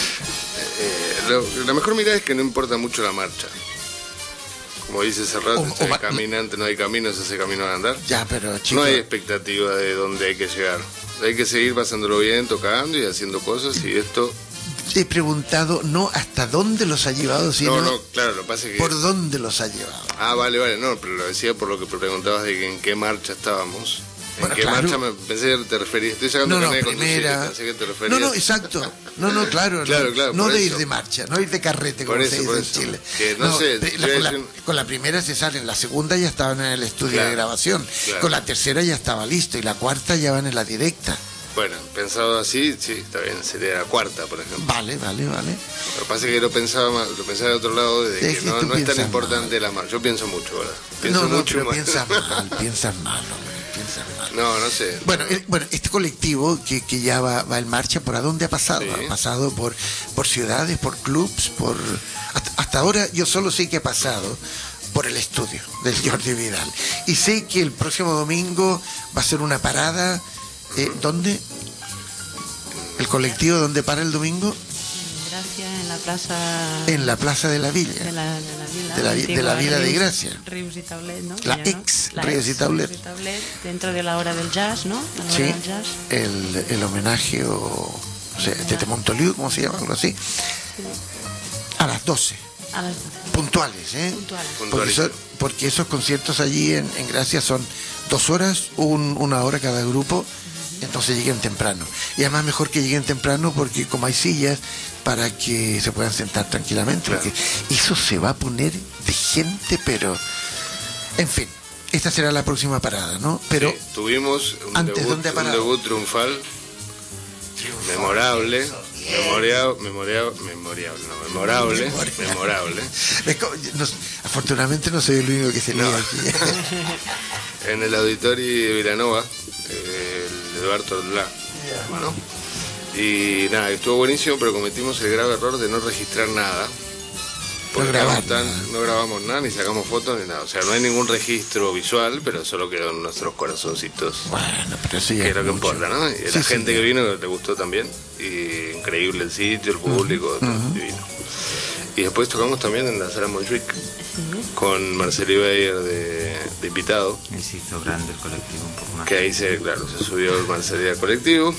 [SPEAKER 5] la mejor mirada es que no importa mucho la marcha. Como dice hace rato, caminante, no hay camino, se hace camino al andar.
[SPEAKER 3] Ya, pero chicos,
[SPEAKER 5] no hay expectativa de dónde hay que llegar. Hay que seguir pasándolo bien, tocando y haciendo cosas, y esto...
[SPEAKER 3] He preguntado no hasta dónde los ha llevado, sino
[SPEAKER 5] claro, lo que pasa es que...
[SPEAKER 3] por dónde los ha llevado.
[SPEAKER 5] Ah, vale, no, pero lo decía por lo que preguntabas de que en qué marcha estábamos. ¿En qué marcha pensé que te referías? Estoy sacando carnet de conducir, pensé que te referías.
[SPEAKER 3] No, exacto. Claro. No de ir de marcha, no ir de carrete, como se dice en Chile.
[SPEAKER 5] Que
[SPEAKER 3] con la primera se salen, la segunda ya estaban en el estudio de grabación, con la tercera ya estaba listo y la cuarta ya van en la directa.
[SPEAKER 5] Bueno, pensado así, sí, está bien, sería la cuarta, por ejemplo.
[SPEAKER 3] Vale.
[SPEAKER 5] Lo que pasa es que lo pensaba de otro lado, de que no es tan importante la marcha. Yo pienso mucho, ¿verdad? Piensas mal. No sé.
[SPEAKER 3] Bueno, este colectivo que ya va en marcha, ¿por a dónde ha pasado? Sí. Ha pasado por ciudades, por clubs, hasta ahora yo solo sé que ha pasado por el estudio del Jordi Vidal. Y sé que el próximo domingo va a ser una parada. ¿Dónde? ¿El colectivo dónde para el domingo?
[SPEAKER 2] Gracia, en la plaza...
[SPEAKER 3] En la Plaza de la Villa.
[SPEAKER 2] De la vila.
[SPEAKER 3] De la Vila de Gracia.
[SPEAKER 2] Ríos y Taulet, ¿no?
[SPEAKER 3] La ex Ríos y Taulet.
[SPEAKER 2] Dentro de la hora del jazz, ¿no? A la hora
[SPEAKER 3] Sí,
[SPEAKER 2] del jazz.
[SPEAKER 3] el homenaje o sea, Tete Montoliu, ¿cómo se llama? Algo así. A las 12.
[SPEAKER 2] A las 12.
[SPEAKER 3] Puntuales, ¿eh?
[SPEAKER 2] Puntuales.
[SPEAKER 3] Porque esos conciertos allí en Gracia son 2 horas, una hora cada grupo, entonces lleguen temprano. Y además mejor que lleguen temprano porque como hay sillas para que se puedan sentar tranquilamente,
[SPEAKER 5] Claro.
[SPEAKER 3] porque eso se va a poner de gente, pero... En fin, esta será la próxima parada, ¿no? Pero
[SPEAKER 5] Sí, tuvimos
[SPEAKER 3] antes, ¿dónde ha
[SPEAKER 5] un
[SPEAKER 3] parado?
[SPEAKER 5] debut triunfal, memorable.
[SPEAKER 3] Afortunadamente no soy el único que se
[SPEAKER 5] No.
[SPEAKER 3] lee aquí.
[SPEAKER 5] En el Auditorio de Vilanova, el Eduardo Orlá. Bueno, y nada, estuvo buenísimo, pero cometimos el grave error de no registrar nada. Porque no grabamos nada, ni sacamos fotos, ni nada. O sea, no hay ningún registro visual, pero solo quedaron nuestros corazoncitos.
[SPEAKER 3] Bueno, pero eso ya
[SPEAKER 5] Que es lo que
[SPEAKER 3] mucho.
[SPEAKER 5] importa, ¿no? Y
[SPEAKER 3] Sí,
[SPEAKER 5] la
[SPEAKER 3] sí,
[SPEAKER 5] gente
[SPEAKER 3] ya.
[SPEAKER 5] que vino le gustó también. Y increíble el sitio, el público, todo divino. Y después tocamos también en la sala Montjuic con Marcelo Ibeyer de invitado.
[SPEAKER 6] Y se hizo grande el colectivo un poco más.
[SPEAKER 5] Que ahí se subió el Marcelo al colectivo.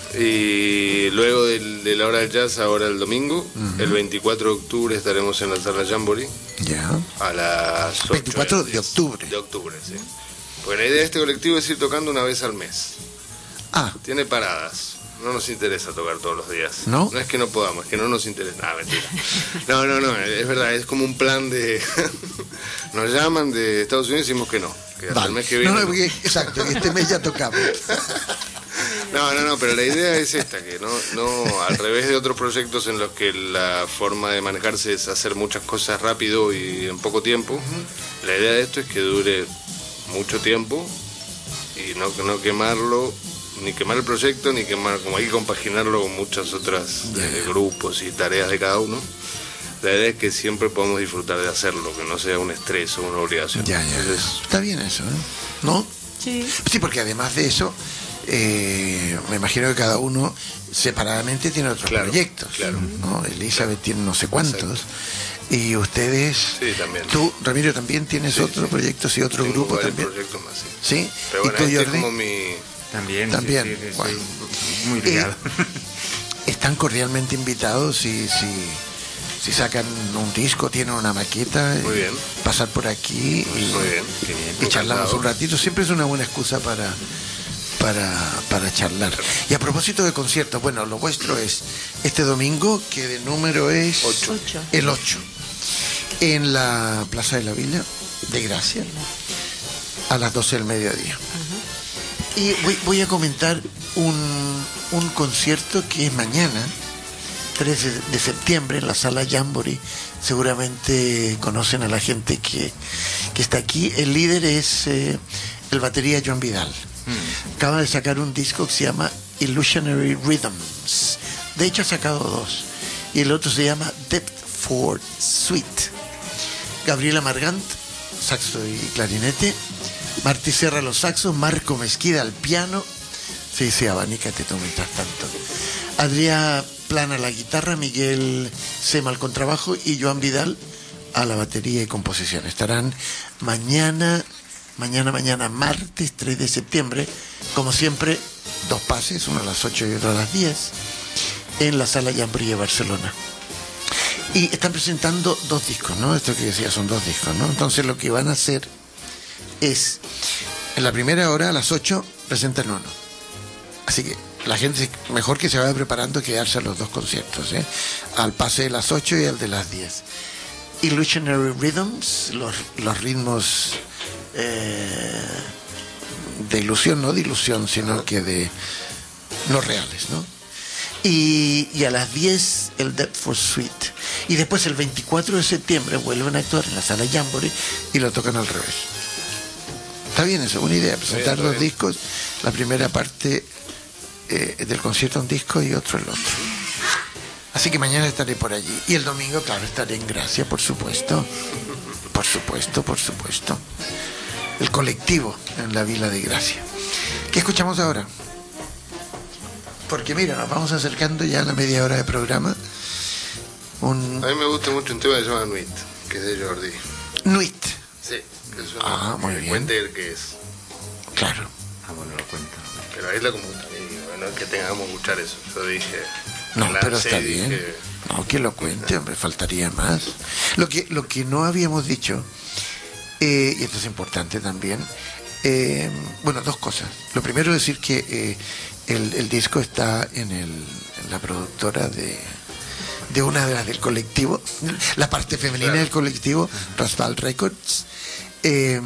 [SPEAKER 5] Y luego de la hora del jazz, ahora el domingo, el 24 de octubre estaremos en la sala Jamboree
[SPEAKER 3] Ya.
[SPEAKER 5] a las 8.
[SPEAKER 3] 24 de octubre.
[SPEAKER 5] De octubre, sí. Pues la idea de este colectivo es ir tocando una vez al mes.
[SPEAKER 3] Ah,
[SPEAKER 5] Tiene paradas. No nos interesa tocar todos los días.
[SPEAKER 3] ¿No?
[SPEAKER 5] No es que no podamos, es que no nos interesa. Ah, mentira. No, es verdad, es como un plan de... Nos llaman de Estados Unidos y decimos que no. Que hasta el mes que viene.
[SPEAKER 3] No, porque, exacto, que este mes ya tocamos.
[SPEAKER 5] No, pero la idea es esta, que no al revés de otros proyectos en los que la forma de manejarse es hacer muchas cosas rápido y en poco tiempo, la idea de esto es que dure mucho tiempo y no quemarlo, ni quemar el proyecto, ni quemar, como hay que compaginarlo con muchas otras grupos y tareas de cada uno. La idea es que siempre podamos disfrutar de hacerlo, que no sea un estrés o una obligación.
[SPEAKER 3] Ya.
[SPEAKER 5] Entonces,
[SPEAKER 3] Está bien eso, ¿eh? ¿No?
[SPEAKER 2] Sí.
[SPEAKER 3] Sí, porque además de eso, me imagino que cada uno separadamente tiene otros
[SPEAKER 5] Claro,
[SPEAKER 3] proyectos.
[SPEAKER 5] claro.
[SPEAKER 3] ¿No? Elizabeth tiene no sé cuántos. Y ustedes...
[SPEAKER 5] Sí, también.
[SPEAKER 3] Tú, Ramiro, también tienes
[SPEAKER 5] Sí,
[SPEAKER 3] otro
[SPEAKER 5] sí.
[SPEAKER 3] proyecto, sí, otro
[SPEAKER 5] tengo
[SPEAKER 3] grupo
[SPEAKER 5] varios
[SPEAKER 3] también.
[SPEAKER 5] proyectos más, sí.
[SPEAKER 3] ¿Sí?
[SPEAKER 5] Pero bueno,
[SPEAKER 3] ¿Y tú,
[SPEAKER 5] este es
[SPEAKER 3] Jordi?
[SPEAKER 5] como mi...
[SPEAKER 6] También,
[SPEAKER 3] También,
[SPEAKER 6] sí, estoy
[SPEAKER 3] bueno.
[SPEAKER 6] muy ligado.
[SPEAKER 3] Están cordialmente invitados si sacan un disco, tienen una maqueta,
[SPEAKER 5] Muy bien.
[SPEAKER 3] pasar por aquí
[SPEAKER 5] Muy bien.
[SPEAKER 6] Qué bien.
[SPEAKER 3] y charlamos
[SPEAKER 5] Encantado.
[SPEAKER 3] un ratito. Siempre es una buena excusa para charlar. Y a propósito de conciertos, bueno, lo vuestro es este domingo, que de número es
[SPEAKER 5] 8.
[SPEAKER 3] el 8, en la Plaza de la Villa de Gracia, a las 12 del mediodía. Y voy a comentar un concierto que es mañana, 3 de septiembre, en la sala Jamboree. Seguramente conocen a la gente que está aquí. El líder es el batería Joan Vidal. Acaba de sacar un disco que se llama Illusionary Rhythms. De hecho ha sacado 2. Y el otro se llama Deptford Suite. Gabriela Margant, saxo y clarinete. Martí Serra los saxos. Marco Mezquida al piano. Sí, abanícate tú mientras tanto. Adrià Plana a la guitarra, Miguel Sema al contrabajo y Joan Vidal a la batería y composición. Estarán mañana, martes 3 de septiembre, como siempre, 2 pases, uno a las 8 y otro a las 10, en la sala Jamboree de Barcelona. Y están presentando 2 discos, ¿no? Esto que decía son 2 discos, ¿no? Entonces lo que van a hacer es, en la primera hora, a las 8, presentan uno. Así que la gente mejor que se vaya preparando quedarse a los 2 conciertos, ¿eh? Al pase de las 8 y al de las 10. Illusionary Rhythms, los ritmos de ilusión, no de ilusión, sino que de no reales, ¿no? Y a las 10 el Deptford Suite. Y después el 24 de septiembre vuelven a actuar en la sala Jamboree y lo tocan al revés. Está bien eso, una idea, presentar
[SPEAKER 5] Está
[SPEAKER 3] 2
[SPEAKER 5] bien.
[SPEAKER 3] discos, la primera parte del concierto un disco y otro el otro. Así que mañana estaré por allí. Y el domingo, claro, estaré en Gracia, por supuesto. Por supuesto. El colectivo en la Vila de Gracia. ¿Qué escuchamos ahora? Porque mira, nos vamos acercando ya a la media hora de programa.
[SPEAKER 5] A mí me gusta mucho un tema que se llama Nuit, que es de Jordi.
[SPEAKER 3] Nuit.
[SPEAKER 5] Sí, que es una,
[SPEAKER 3] muy
[SPEAKER 5] que
[SPEAKER 3] bien.
[SPEAKER 5] cuente el que es.
[SPEAKER 3] Claro.
[SPEAKER 6] Bueno, lo cuento.
[SPEAKER 5] Pero ahí la computa. Y bueno, es que tengamos que escuchar eso. Yo dije.
[SPEAKER 3] No,
[SPEAKER 5] me
[SPEAKER 3] pero
[SPEAKER 5] lancé
[SPEAKER 3] está
[SPEAKER 5] y
[SPEAKER 3] bien.
[SPEAKER 5] dije,
[SPEAKER 3] No, que lo cuente, hombre, faltaría más. Lo que no habíamos dicho, y esto es importante también, bueno, dos cosas. Lo primero es decir que el disco está en la productora de una de las del colectivo, la parte femenina del colectivo, Rasval Records. Es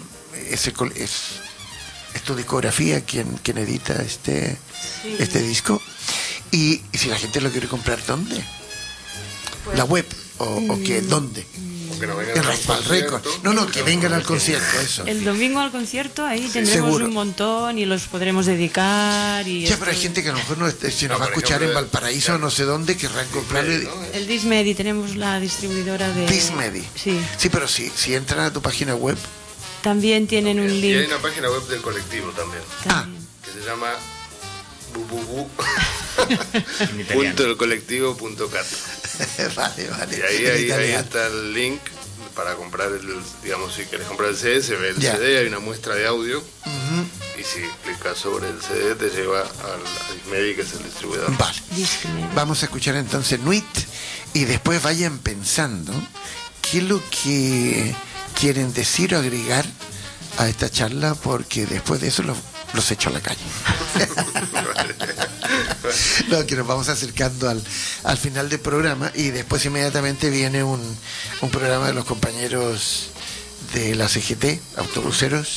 [SPEAKER 3] tu discografía quien edita este disco. Y si la gente lo quiere comprar, ¿dónde?
[SPEAKER 2] Pues,
[SPEAKER 3] ¿La web? ¿O qué? ¿Dónde?
[SPEAKER 5] o que no vengan
[SPEAKER 3] En
[SPEAKER 5] al
[SPEAKER 3] Rasval
[SPEAKER 5] concierto.
[SPEAKER 3] Records. No, que vengan al concierto, eso.
[SPEAKER 2] El domingo al concierto, ahí tendremos
[SPEAKER 3] seguro.
[SPEAKER 2] un montón y los podremos dedicar. Y
[SPEAKER 3] Ya, pero hay gente que a lo mejor si nos va a
[SPEAKER 5] por
[SPEAKER 3] escuchar
[SPEAKER 5] ejemplo,
[SPEAKER 3] en Valparaíso o no sé dónde, querrán comprarle.
[SPEAKER 5] ¿no?
[SPEAKER 2] El Dismedi, tenemos la distribuidora de...
[SPEAKER 3] Dismedi.
[SPEAKER 2] Sí,
[SPEAKER 3] Sí, pero si entran a tu página web,
[SPEAKER 2] también tienen un
[SPEAKER 5] Y hay
[SPEAKER 2] link.
[SPEAKER 5] una página web del colectivo también,
[SPEAKER 2] También.
[SPEAKER 5] que se llama
[SPEAKER 6] En italiano.
[SPEAKER 5] .elcolectivo.cat.
[SPEAKER 3] vale.
[SPEAKER 5] Y ahí,
[SPEAKER 3] en
[SPEAKER 5] ahí
[SPEAKER 3] italiano.
[SPEAKER 5] está el link para comprar digamos, si querés comprar el CD, se ve el
[SPEAKER 3] Ya.
[SPEAKER 5] CD, hay una muestra de audio. Y si clicas sobre el CD te lleva al Dismedi, que es el distribuidor.
[SPEAKER 3] Vale.
[SPEAKER 2] Dismedi.
[SPEAKER 3] Vamos a escuchar entonces Nuit y después vayan pensando qué es lo que quieren decir o agregar a esta charla, porque después de eso los echo a la calle. No, que nos vamos acercando al final del programa y después inmediatamente viene un programa de los compañeros de la CGT, autobuseros.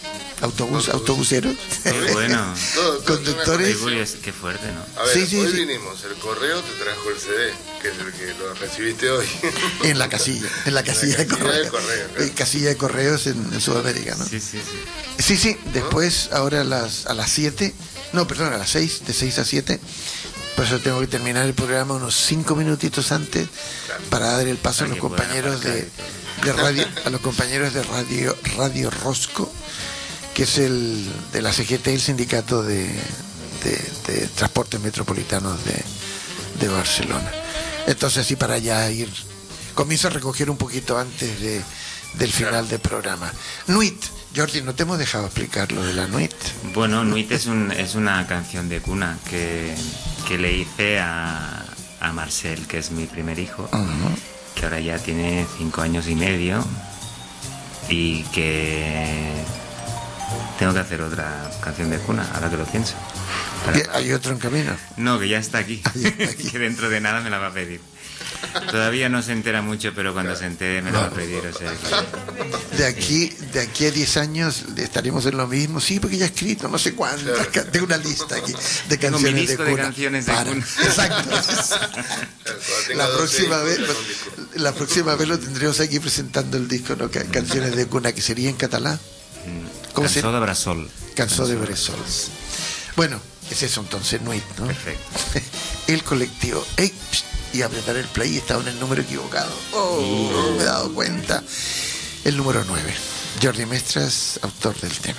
[SPEAKER 6] Qué bueno.
[SPEAKER 3] Conductores.
[SPEAKER 6] Qué fuerte, ¿no?
[SPEAKER 5] A ver,
[SPEAKER 3] Sí,
[SPEAKER 5] hoy
[SPEAKER 3] sí.
[SPEAKER 5] vinimos, el correo te trajo el CD, que es el que lo recibiste hoy.
[SPEAKER 3] En la casilla de correos.
[SPEAKER 5] correo, claro.
[SPEAKER 3] En casilla de correos en Sudamérica, ¿no?
[SPEAKER 6] Sí, sí, sí.
[SPEAKER 3] Sí, después, ahora a las 7, no, perdón, a las 6, de 6 a 7, por eso tengo que terminar el programa unos 5 minutitos antes para dar el paso a los
[SPEAKER 6] Para que puedan
[SPEAKER 3] compañeros
[SPEAKER 6] aparcar
[SPEAKER 3] de radio, a los compañeros de Radio Rosco, que es el de la CGT, el sindicato de transportes metropolitanos de Barcelona. Entonces, así para ya ir, comienzo a recoger un poquito antes del final del programa. Nuit, Jordi, no te hemos dejado explicar lo de la Nuit.
[SPEAKER 6] Bueno, Nuit es una canción de cuna que le hice a Marcel, que es mi primer hijo, que ahora ya tiene 5 años y medio, y que tengo que hacer otra canción de cuna, ahora que lo pienso.
[SPEAKER 3] ¿Hay otro en camino?
[SPEAKER 6] No, que ya está aquí,
[SPEAKER 3] Ya está aquí.
[SPEAKER 6] que dentro de nada me la va a pedir. Todavía no se entera mucho, pero cuando se entere me la va a pedir. O sea, que...
[SPEAKER 3] De aquí a 10 años estaremos en lo mismo. Sí, porque ya he escrito no sé cuántas. Tengo una lista aquí de
[SPEAKER 6] Tengo
[SPEAKER 3] canciones
[SPEAKER 6] mi
[SPEAKER 3] de
[SPEAKER 6] disco
[SPEAKER 3] cuna.
[SPEAKER 6] de canciones de cuna.
[SPEAKER 3] Exacto.
[SPEAKER 5] Cuando tenga
[SPEAKER 3] La
[SPEAKER 5] 12
[SPEAKER 3] próxima
[SPEAKER 5] hijos,
[SPEAKER 3] vez,
[SPEAKER 5] tengo un disco.
[SPEAKER 3] la próxima vez lo tendremos aquí presentando el disco, ¿no? Canciones de cuna, que sería en catalán. ¿Cómo se
[SPEAKER 6] Cançó de Bressol.
[SPEAKER 3] Cançó de Bressols. Bueno, es eso entonces, Nuit, ¿no?
[SPEAKER 6] Perfecto.
[SPEAKER 3] El colectivo. ¡Ey! Psst, y apretar el play, estaba en el número equivocado. Oh, me he dado cuenta. El número 9. Jordi Mestras, autor del tema.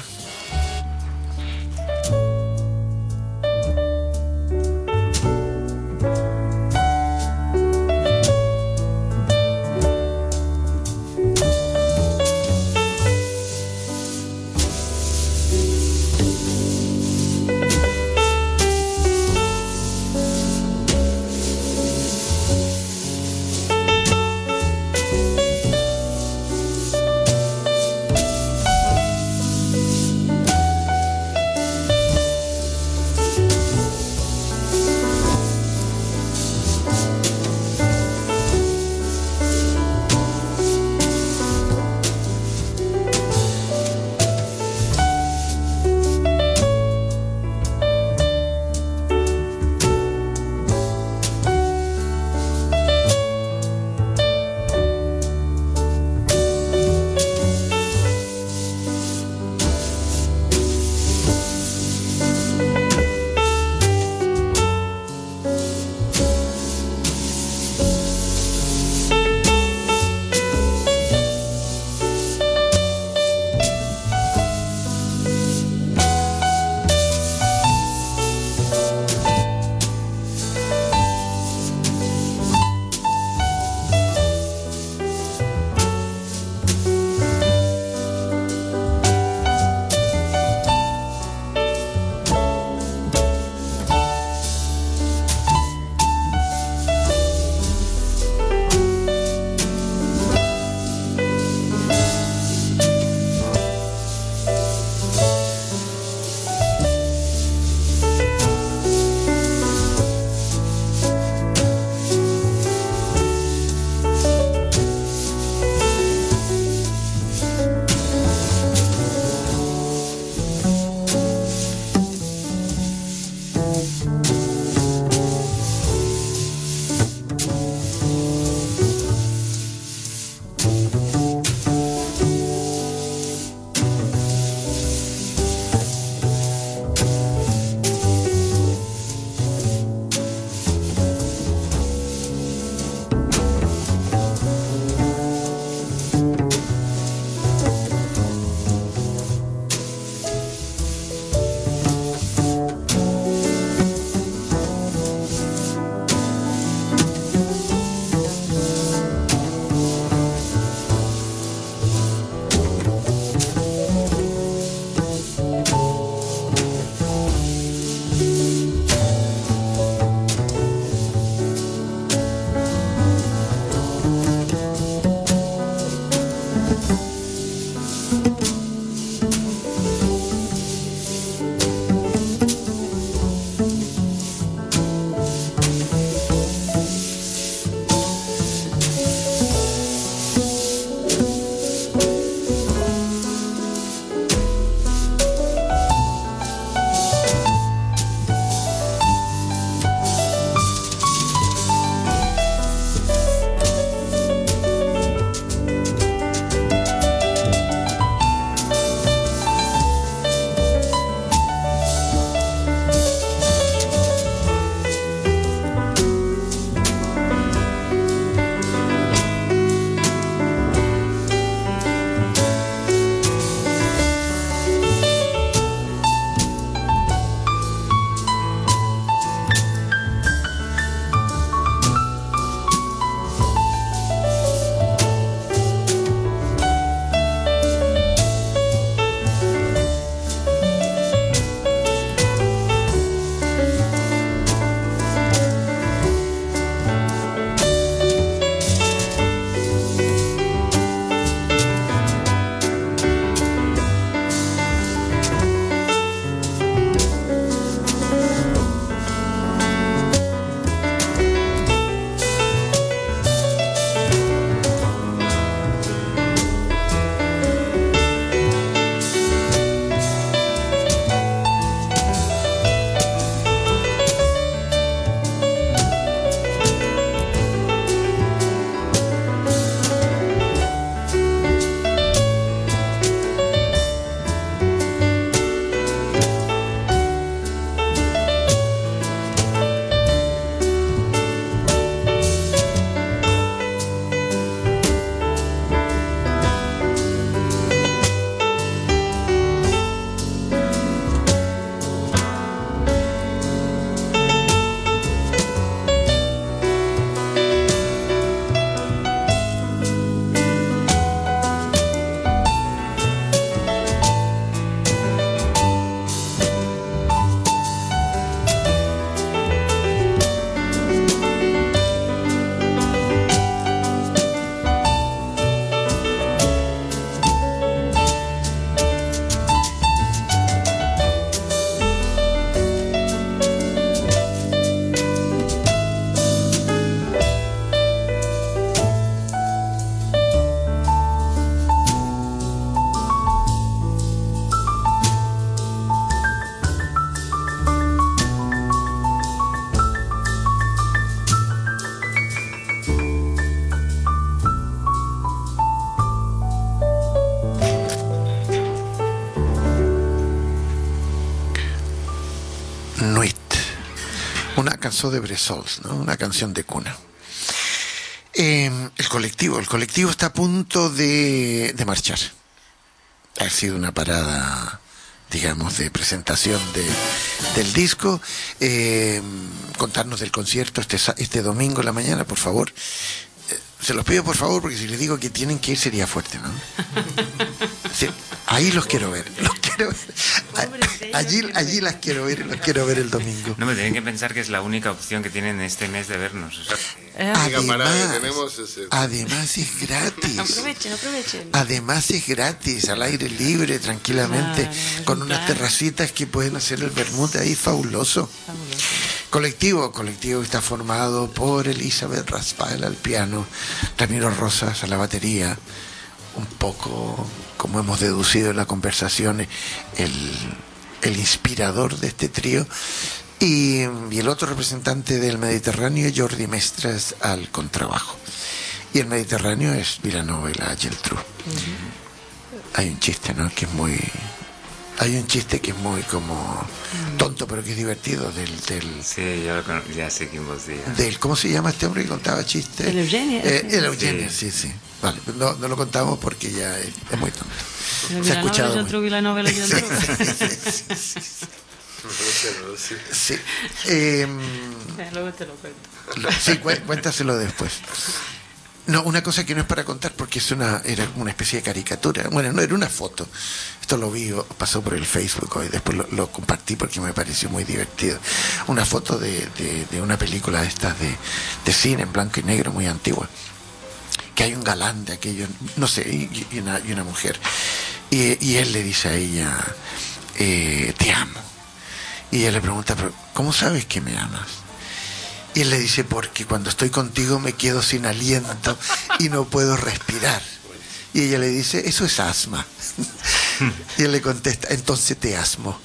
[SPEAKER 3] Chanson de Bressols, ¿no? Una canción de cuna. El colectivo está a punto de marchar. Ha sido una parada, digamos, de presentación del disco. Contarnos del concierto este domingo en la mañana, por favor. Se los pido por favor, porque si les digo que tienen que ir sería fuerte, ¿no? Sí, ahí los quiero ver. Allí las quiero ver, los quiero ver el domingo.
[SPEAKER 6] No, me tienen que pensar que es la única opción que tienen este mes de vernos. O sea,
[SPEAKER 3] Además es gratis.
[SPEAKER 2] Aprovechen.
[SPEAKER 3] Además es gratis, al aire libre, tranquilamente, con unas terracitas que pueden hacer el vermut ahí, fabuloso. Colectivo está formado por Elizabeth Raspail al piano, Ramiro Rosas a la batería, un poco, como hemos deducido en la conversación, el inspirador de este trío, y el otro representante del Mediterráneo, Jordi Mestres, al contrabajo. Y el Mediterráneo es Vilanova y la Geltrú. Hay un chiste, ¿no? Hay un chiste que es muy como tonto, pero que es divertido,
[SPEAKER 6] sí, yo ya sé quién vos diga.
[SPEAKER 3] ¿Cómo se llama este hombre que contaba chistes?
[SPEAKER 2] El Eugenio.
[SPEAKER 3] El Eugenio, sí. Vale, no lo contamos porque ya es muy tonto. Se ha escuchado mucho. Sí.
[SPEAKER 2] Luego te lo cuento.
[SPEAKER 3] Sí, cuéntaselo después. No, una cosa que no es para contar porque era una especie de caricatura. Bueno, no era una foto. Esto lo vi, pasó por el Facebook hoy, después lo compartí porque me pareció muy divertido. Una foto de una película de estas de cine en blanco y negro muy antigua. Que hay un galán de aquello, no sé, y una mujer. Y él le dice a ella, te amo. Y ella le pregunta, ¿pero cómo sabes que me amas? Y él le dice, porque cuando estoy contigo me quedo sin aliento y no puedo respirar. Y ella le dice, eso es asma. Y él le contesta, entonces te asmo.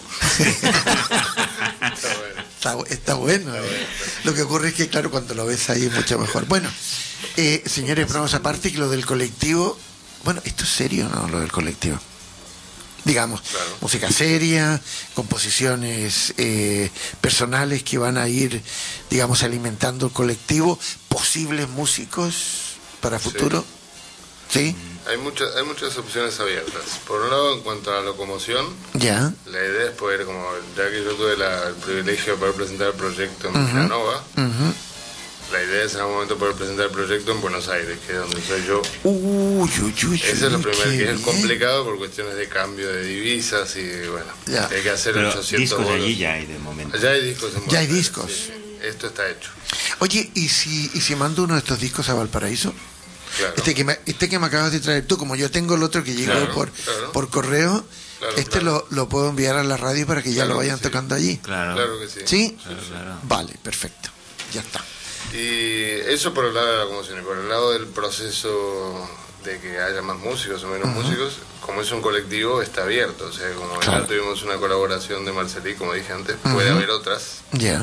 [SPEAKER 3] Está bueno. Lo que ocurre es que, claro, cuando lo ves ahí es mucho mejor. Bueno, señores, vamos aparte que lo del colectivo, bueno, esto es serio, ¿no? Lo del colectivo. Digamos, claro. Música seria, composiciones personales que van a ir, digamos, alimentando el colectivo, posibles músicos para futuro. ¿Sí?
[SPEAKER 5] Hay muchas opciones abiertas. Por un lado, en cuanto a la locomoción,
[SPEAKER 3] la
[SPEAKER 5] idea es poder, como ya que yo tuve el privilegio de poder presentar el proyecto en Vilanova, la idea es en algún momento poder presentar el proyecto en Buenos Aires, que es donde soy yo. Ese es lo primero, que es complicado por cuestiones de cambio de divisas y bueno, hay que hacer 800
[SPEAKER 6] discos
[SPEAKER 5] bolos.
[SPEAKER 6] Allí ya hay de momento.
[SPEAKER 5] Ya hay discos en Buenos
[SPEAKER 3] Ya hay
[SPEAKER 5] Aires,
[SPEAKER 3] discos.
[SPEAKER 5] sí. Esto está hecho.
[SPEAKER 3] Oye, ¿y si mando uno de estos discos a Valparaíso?
[SPEAKER 5] Claro.
[SPEAKER 3] Este que me acabas de traer tú, como yo tengo el otro que llegó por correo, lo puedo enviar a la radio para que ya lo vayan tocando allí.
[SPEAKER 5] Claro que sí.
[SPEAKER 3] ¿Sí?
[SPEAKER 6] Claro.
[SPEAKER 3] Vale, perfecto. Ya está.
[SPEAKER 5] Y eso por el lado de la locomoción. Y por el lado del proceso de que haya más músicos o menos músicos, como es un colectivo, está abierto. O sea, como ya tuvimos una colaboración de Marcelí, como dije antes, puede haber otras.
[SPEAKER 3] Ya.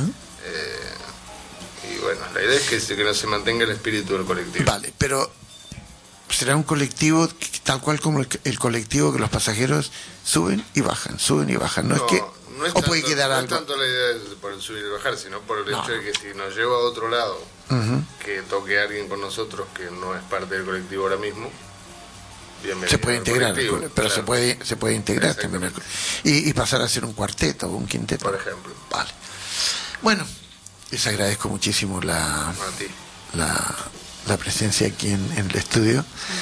[SPEAKER 5] Y bueno, la idea es que no se mantenga el espíritu del colectivo.
[SPEAKER 3] Vale, pero será un colectivo tal cual como el colectivo que los pasajeros suben y bajan. No es que...
[SPEAKER 5] No es
[SPEAKER 3] o puede
[SPEAKER 5] tanto,
[SPEAKER 3] quedar
[SPEAKER 5] no
[SPEAKER 3] algo.
[SPEAKER 5] Es tanto la idea por el subir y bajar, sino por el hecho de que si nos lleva a otro lado, que toque alguien con nosotros que no es parte del colectivo ahora mismo, bienvenido.
[SPEAKER 3] Se puede integrar, pero se puede integrar también. Y pasar a ser un cuarteto o un quinteto.
[SPEAKER 5] Por ejemplo.
[SPEAKER 3] Vale. Bueno, les agradezco muchísimo la presencia aquí en el estudio.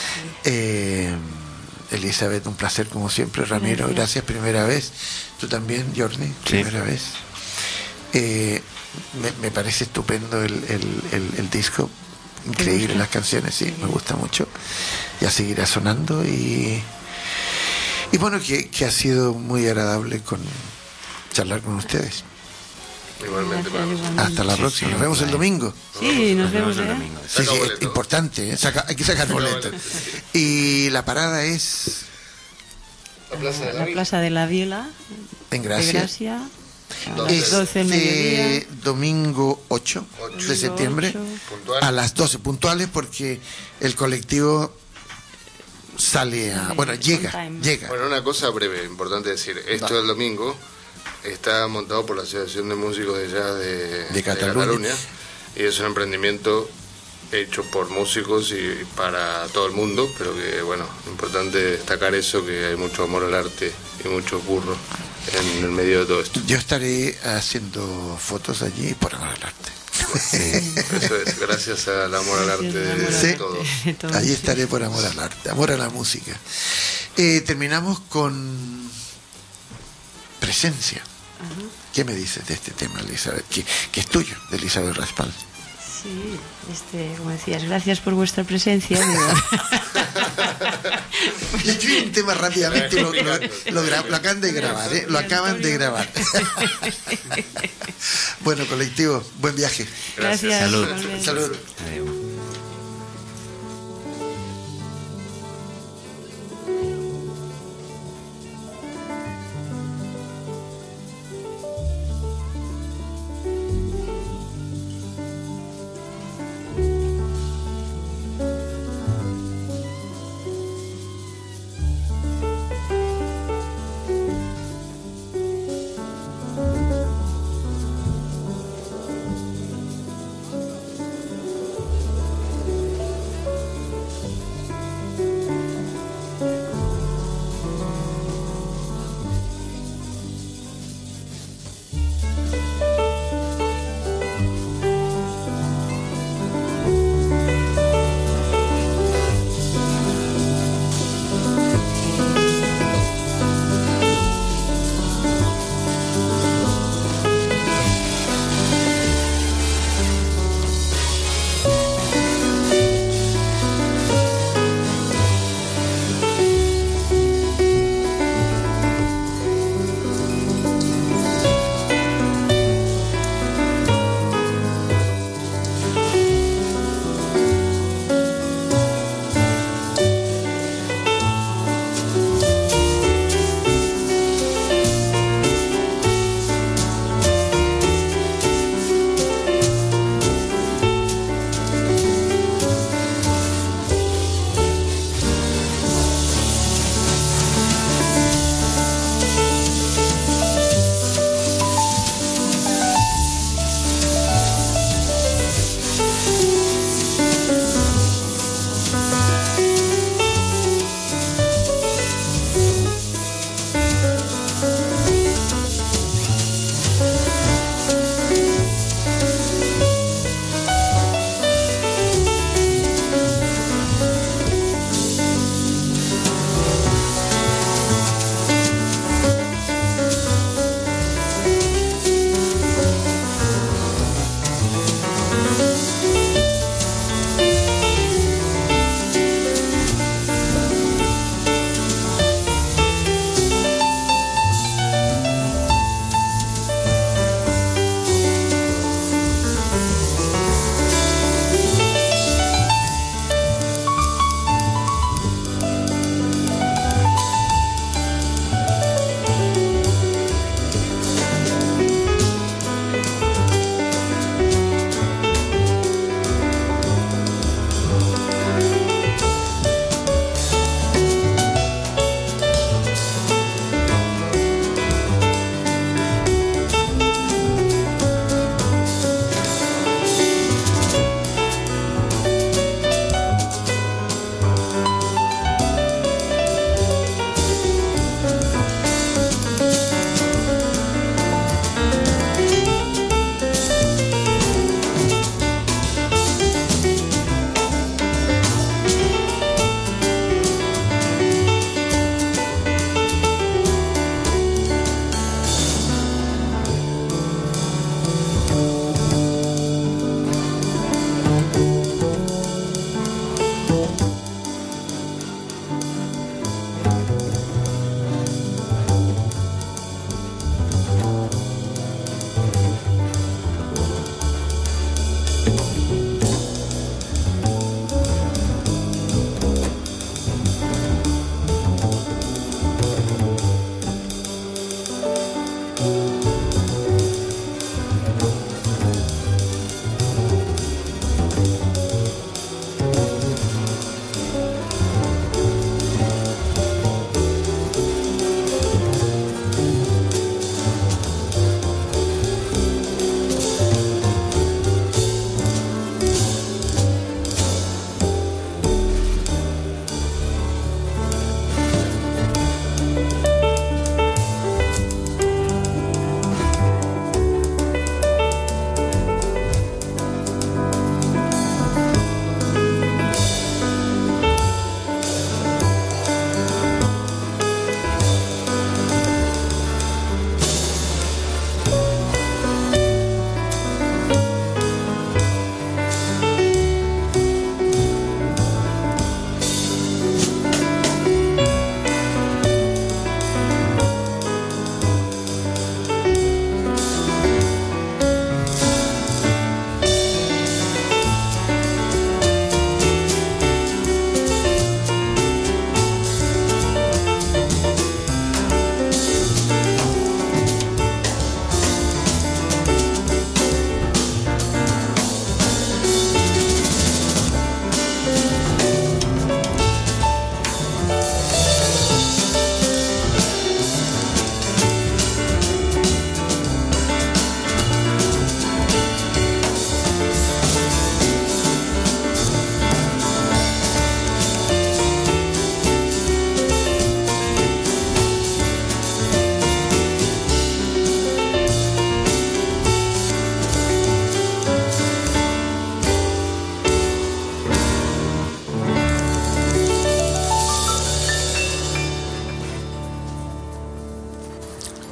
[SPEAKER 3] Elizabeth, un placer como siempre. Ramiro, gracias, primera vez. Tú también, Jordi, primera vez. Me parece estupendo el disco, increíble las canciones, sí, me gusta mucho. Ya seguirá sonando y bueno, que ha sido muy agradable charlar con ustedes.
[SPEAKER 5] Igualmente,
[SPEAKER 3] hasta la próxima. Nos vemos el domingo.
[SPEAKER 2] Sí, nos vemos
[SPEAKER 6] el domingo.
[SPEAKER 3] Sí, es importante, hay que sacar boleto. Y la parada es
[SPEAKER 2] la Plaza de la Vila,
[SPEAKER 3] en Gracia.
[SPEAKER 2] A las 12 del mediodía.
[SPEAKER 3] Domingo 8 de septiembre a las 12 puntuales, porque el colectivo sale llega.
[SPEAKER 5] Bueno, una cosa breve, importante decir, esto del domingo, está montado por la Asociación de Músicos de Jazz de
[SPEAKER 3] Cataluña.
[SPEAKER 5] Y es un emprendimiento hecho por músicos y para todo el mundo, pero que bueno, importante destacar eso, que hay mucho amor al arte y mucho curro en el medio de todo esto.
[SPEAKER 3] Yo estaré haciendo fotos allí por amor al arte.
[SPEAKER 5] Eso es, gracias al amor al arte de todo.
[SPEAKER 3] Allí estaré por amor al arte, amor a la música. Terminamos con Presencia.
[SPEAKER 2] Ajá.
[SPEAKER 3] ¿Qué me dices de este tema, Elizabeth? Que es tuyo, de Elizabeth Raspal.
[SPEAKER 2] Sí, como decías, gracias por vuestra presencia.
[SPEAKER 3] Le escribí un tema rápidamente, lo acaban de grabar, ¿eh? Lo acaban de grabar. Bueno, colectivo, buen viaje.
[SPEAKER 2] Gracias.
[SPEAKER 6] Salud.
[SPEAKER 3] Salud.
[SPEAKER 6] Adiós.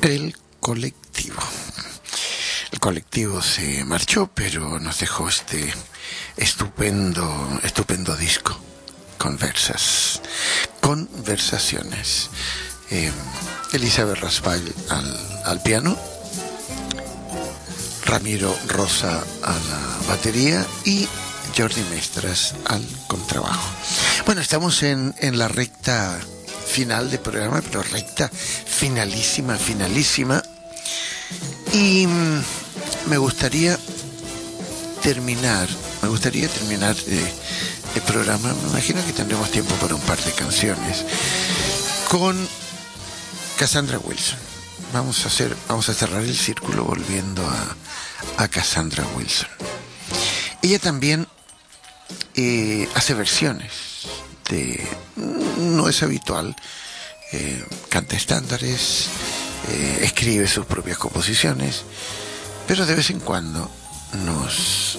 [SPEAKER 3] El colectivo. El colectivo se marchó, pero nos dejó este estupendo disco. Conversaciones. Elizabeth Raspail al piano, Ramiro Rosa a la batería y Jordi Mestras al contrabajo. Bueno, estamos en la recta final del programa, pero recta finalísima. Y me gustaría terminar el programa. Me imagino que tendremos tiempo para un par de canciones con Cassandra Wilson. Vamos a cerrar el círculo volviendo a Cassandra Wilson. Ella también hace versiones no es habitual, canta estándares, escribe sus propias composiciones, pero de vez en cuando nos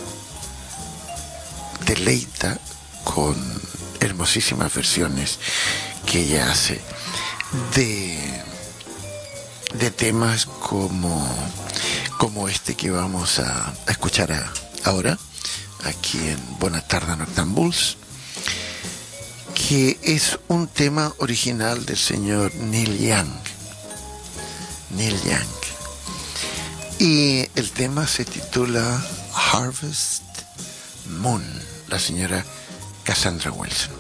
[SPEAKER 3] deleita con hermosísimas versiones que ella hace de temas como este que vamos a escuchar ahora aquí en Buenas tardes Noctambuls, que es un tema original del señor Neil Young, y el tema se titula Harvest Moon, la señora Cassandra Wilson.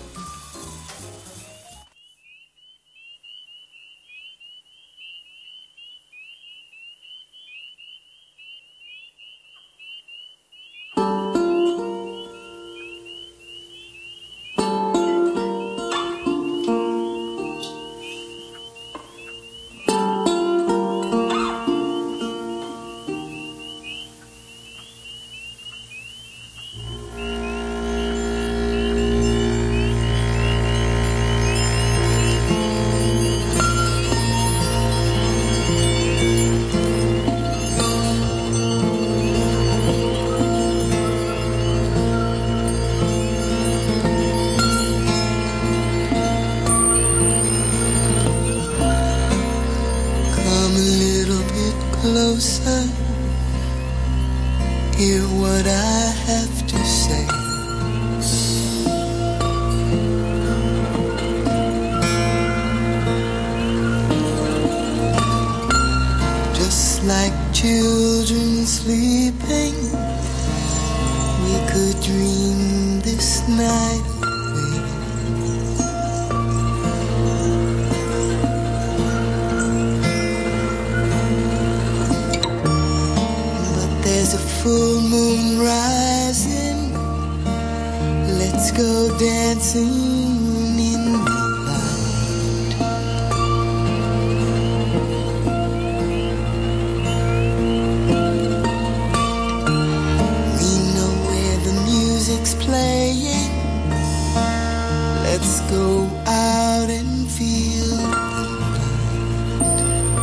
[SPEAKER 4] closer, hear what I have to say. Just like children sleeping, we could dream this night away. But there's a full moon rising, let's go dancing in the light. We know where the music's playing, let's go out and feel the night.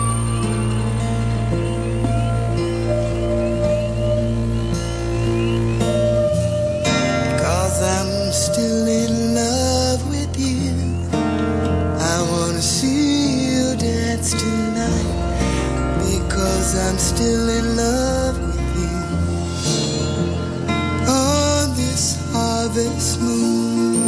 [SPEAKER 4] 'Cause I'm still in love with you, I wanna see you dance tonight. Because I'm still in love with you on this harvest moon.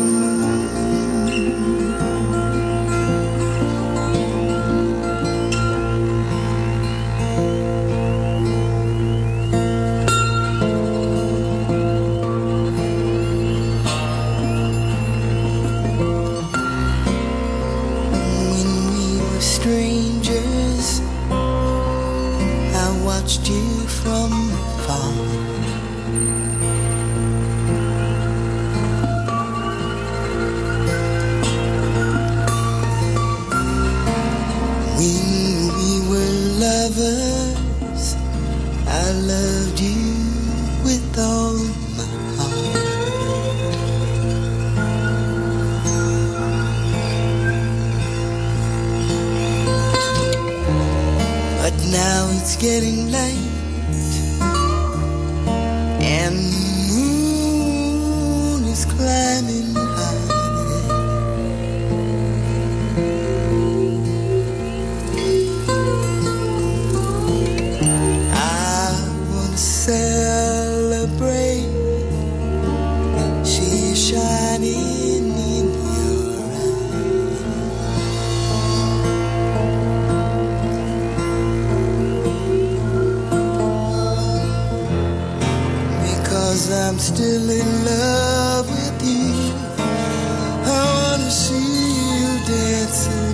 [SPEAKER 4] When we were strangers, I watched you from afar. When we were lovers, I loved you with all my heart. But now it's getting late, and the moon is climbing high.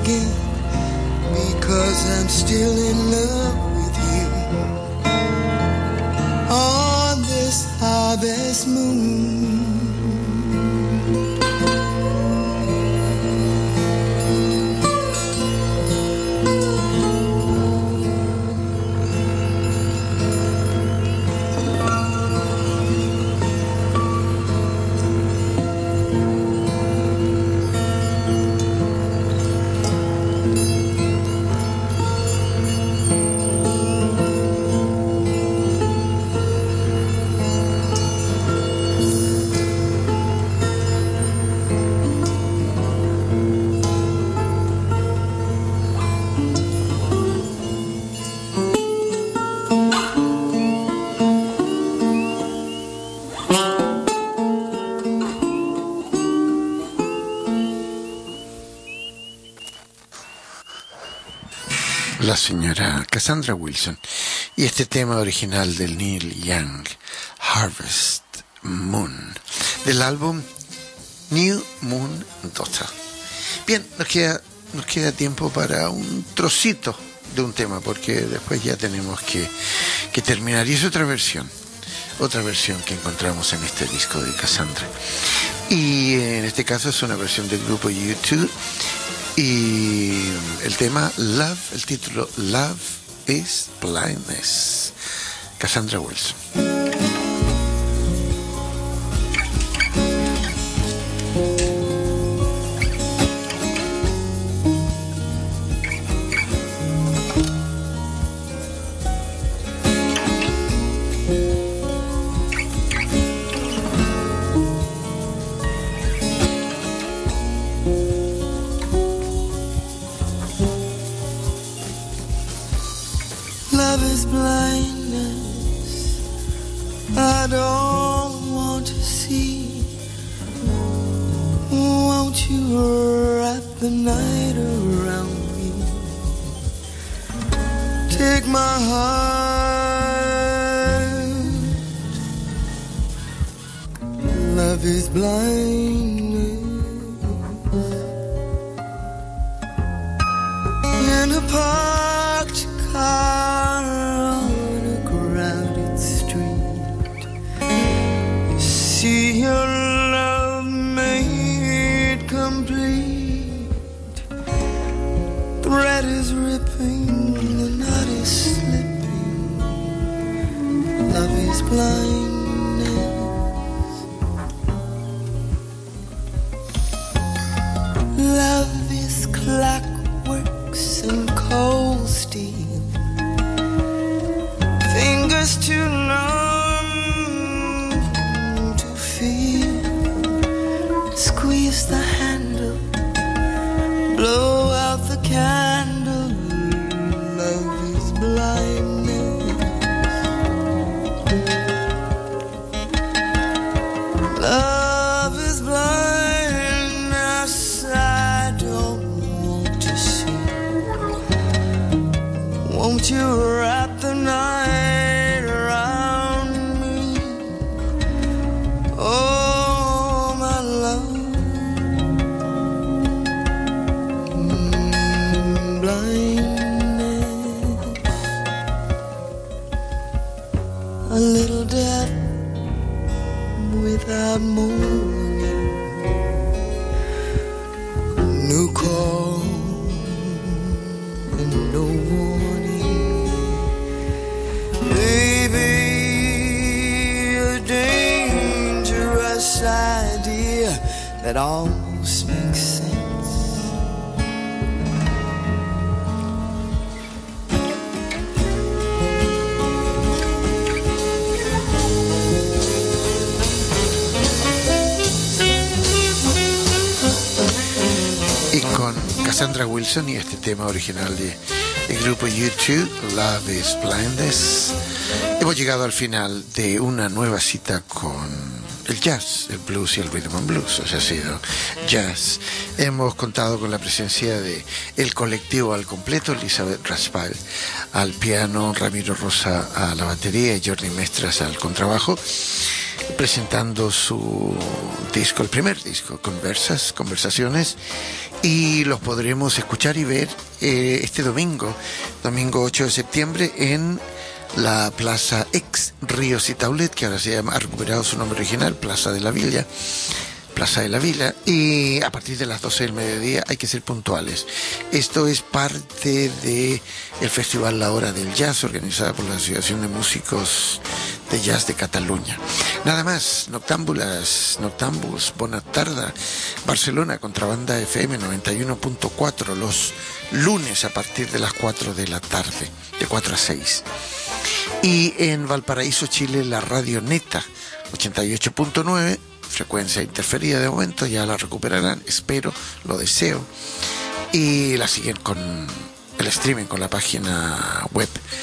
[SPEAKER 4] again, because I'm still in love with you. On this harvest moon,
[SPEAKER 3] la señora Cassandra Wilson y este tema original del Neil Young, Harvest Moon, del álbum New Moon Daughter. Bien, nos queda tiempo para un trocito de un tema, porque después ya tenemos que terminar, y es otra versión que encontramos en este disco de Cassandra, y en este caso es una versión del grupo U2. Y el tema Love, el título Love is Blindness, Cassandra Wilson.
[SPEAKER 4] I don't want to see. Won't you wrap the night around me? Take my heart. Love is blindness. In a parked car on a crowded street, see your love made complete. Thread is ripping, the knot is slipping. Love is blindness. Love is clockworks and cold steel. Fingers too numb to feel. Squeeze the handle, blow out the candle. Love is blindness. Love is blindness. I don't want to see. Won't you wrap the night around me? Oh, my love. Blindness. A little death without mourning. No call and no warning. Baby, a dangerous idea that almost makes sense.
[SPEAKER 3] Y con Cassandra Wilson y este tema original del grupo U2, Love is Blindness, hemos llegado al final de una nueva cita con el jazz, el blues y el rhythm and blues. O sea, ha sido jazz. Hemos contado con la presencia de el colectivo al completo: Elizabeth Raspal al piano, Ramiro Rosa a la batería y Jordi Mestras al contrabajo. presentando su disco, el primer disco, Conversaciones, y los podremos escuchar y ver este domingo 8 de septiembre en la Plaza Ex Ríos y Taulet, que ahora ha recuperado su nombre original, Plaza de la Villa, y a partir de las 12 del mediodía hay que ser puntuales. Esto es parte de el Festival La Hora del Jazz, organizada por la Asociación de Músicos de Jazz de Cataluña. Nada más, Noctámbuls, bona tarda, Barcelona, Contrabanda FM 91.4, los lunes a partir de las 4 de la tarde, de 4 a 6. Y en Valparaíso, Chile, la Radio Neta 88.9, frecuencia interferida de momento, ya la recuperarán, espero, lo deseo, y la siguen con el streaming, con la página web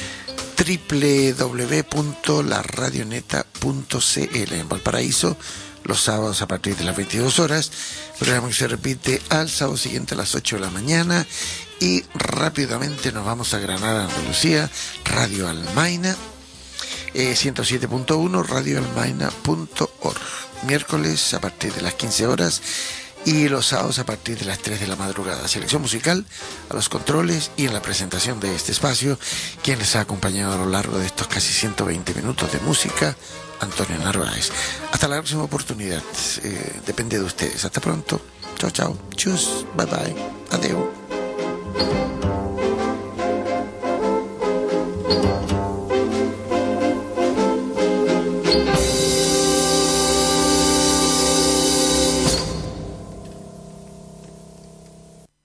[SPEAKER 3] www.laradioneta.cl en Valparaíso, los sábados a partir de las 22 horas, programa que se repite al sábado siguiente a las 8 de la mañana. Y rápidamente nos vamos a Granada, Andalucía, Radio Almaina 107.1, radioalmaina.org, miércoles a partir de las 15 horas y los sábados a partir de las 3 de la madrugada. Selección musical a los controles y en la presentación de este espacio, quien les ha acompañado a lo largo de estos casi 120 minutos de música, Antonio Narváez. Hasta la próxima oportunidad, depende de ustedes. Hasta pronto, chao, chao, chus, bye bye, adeu.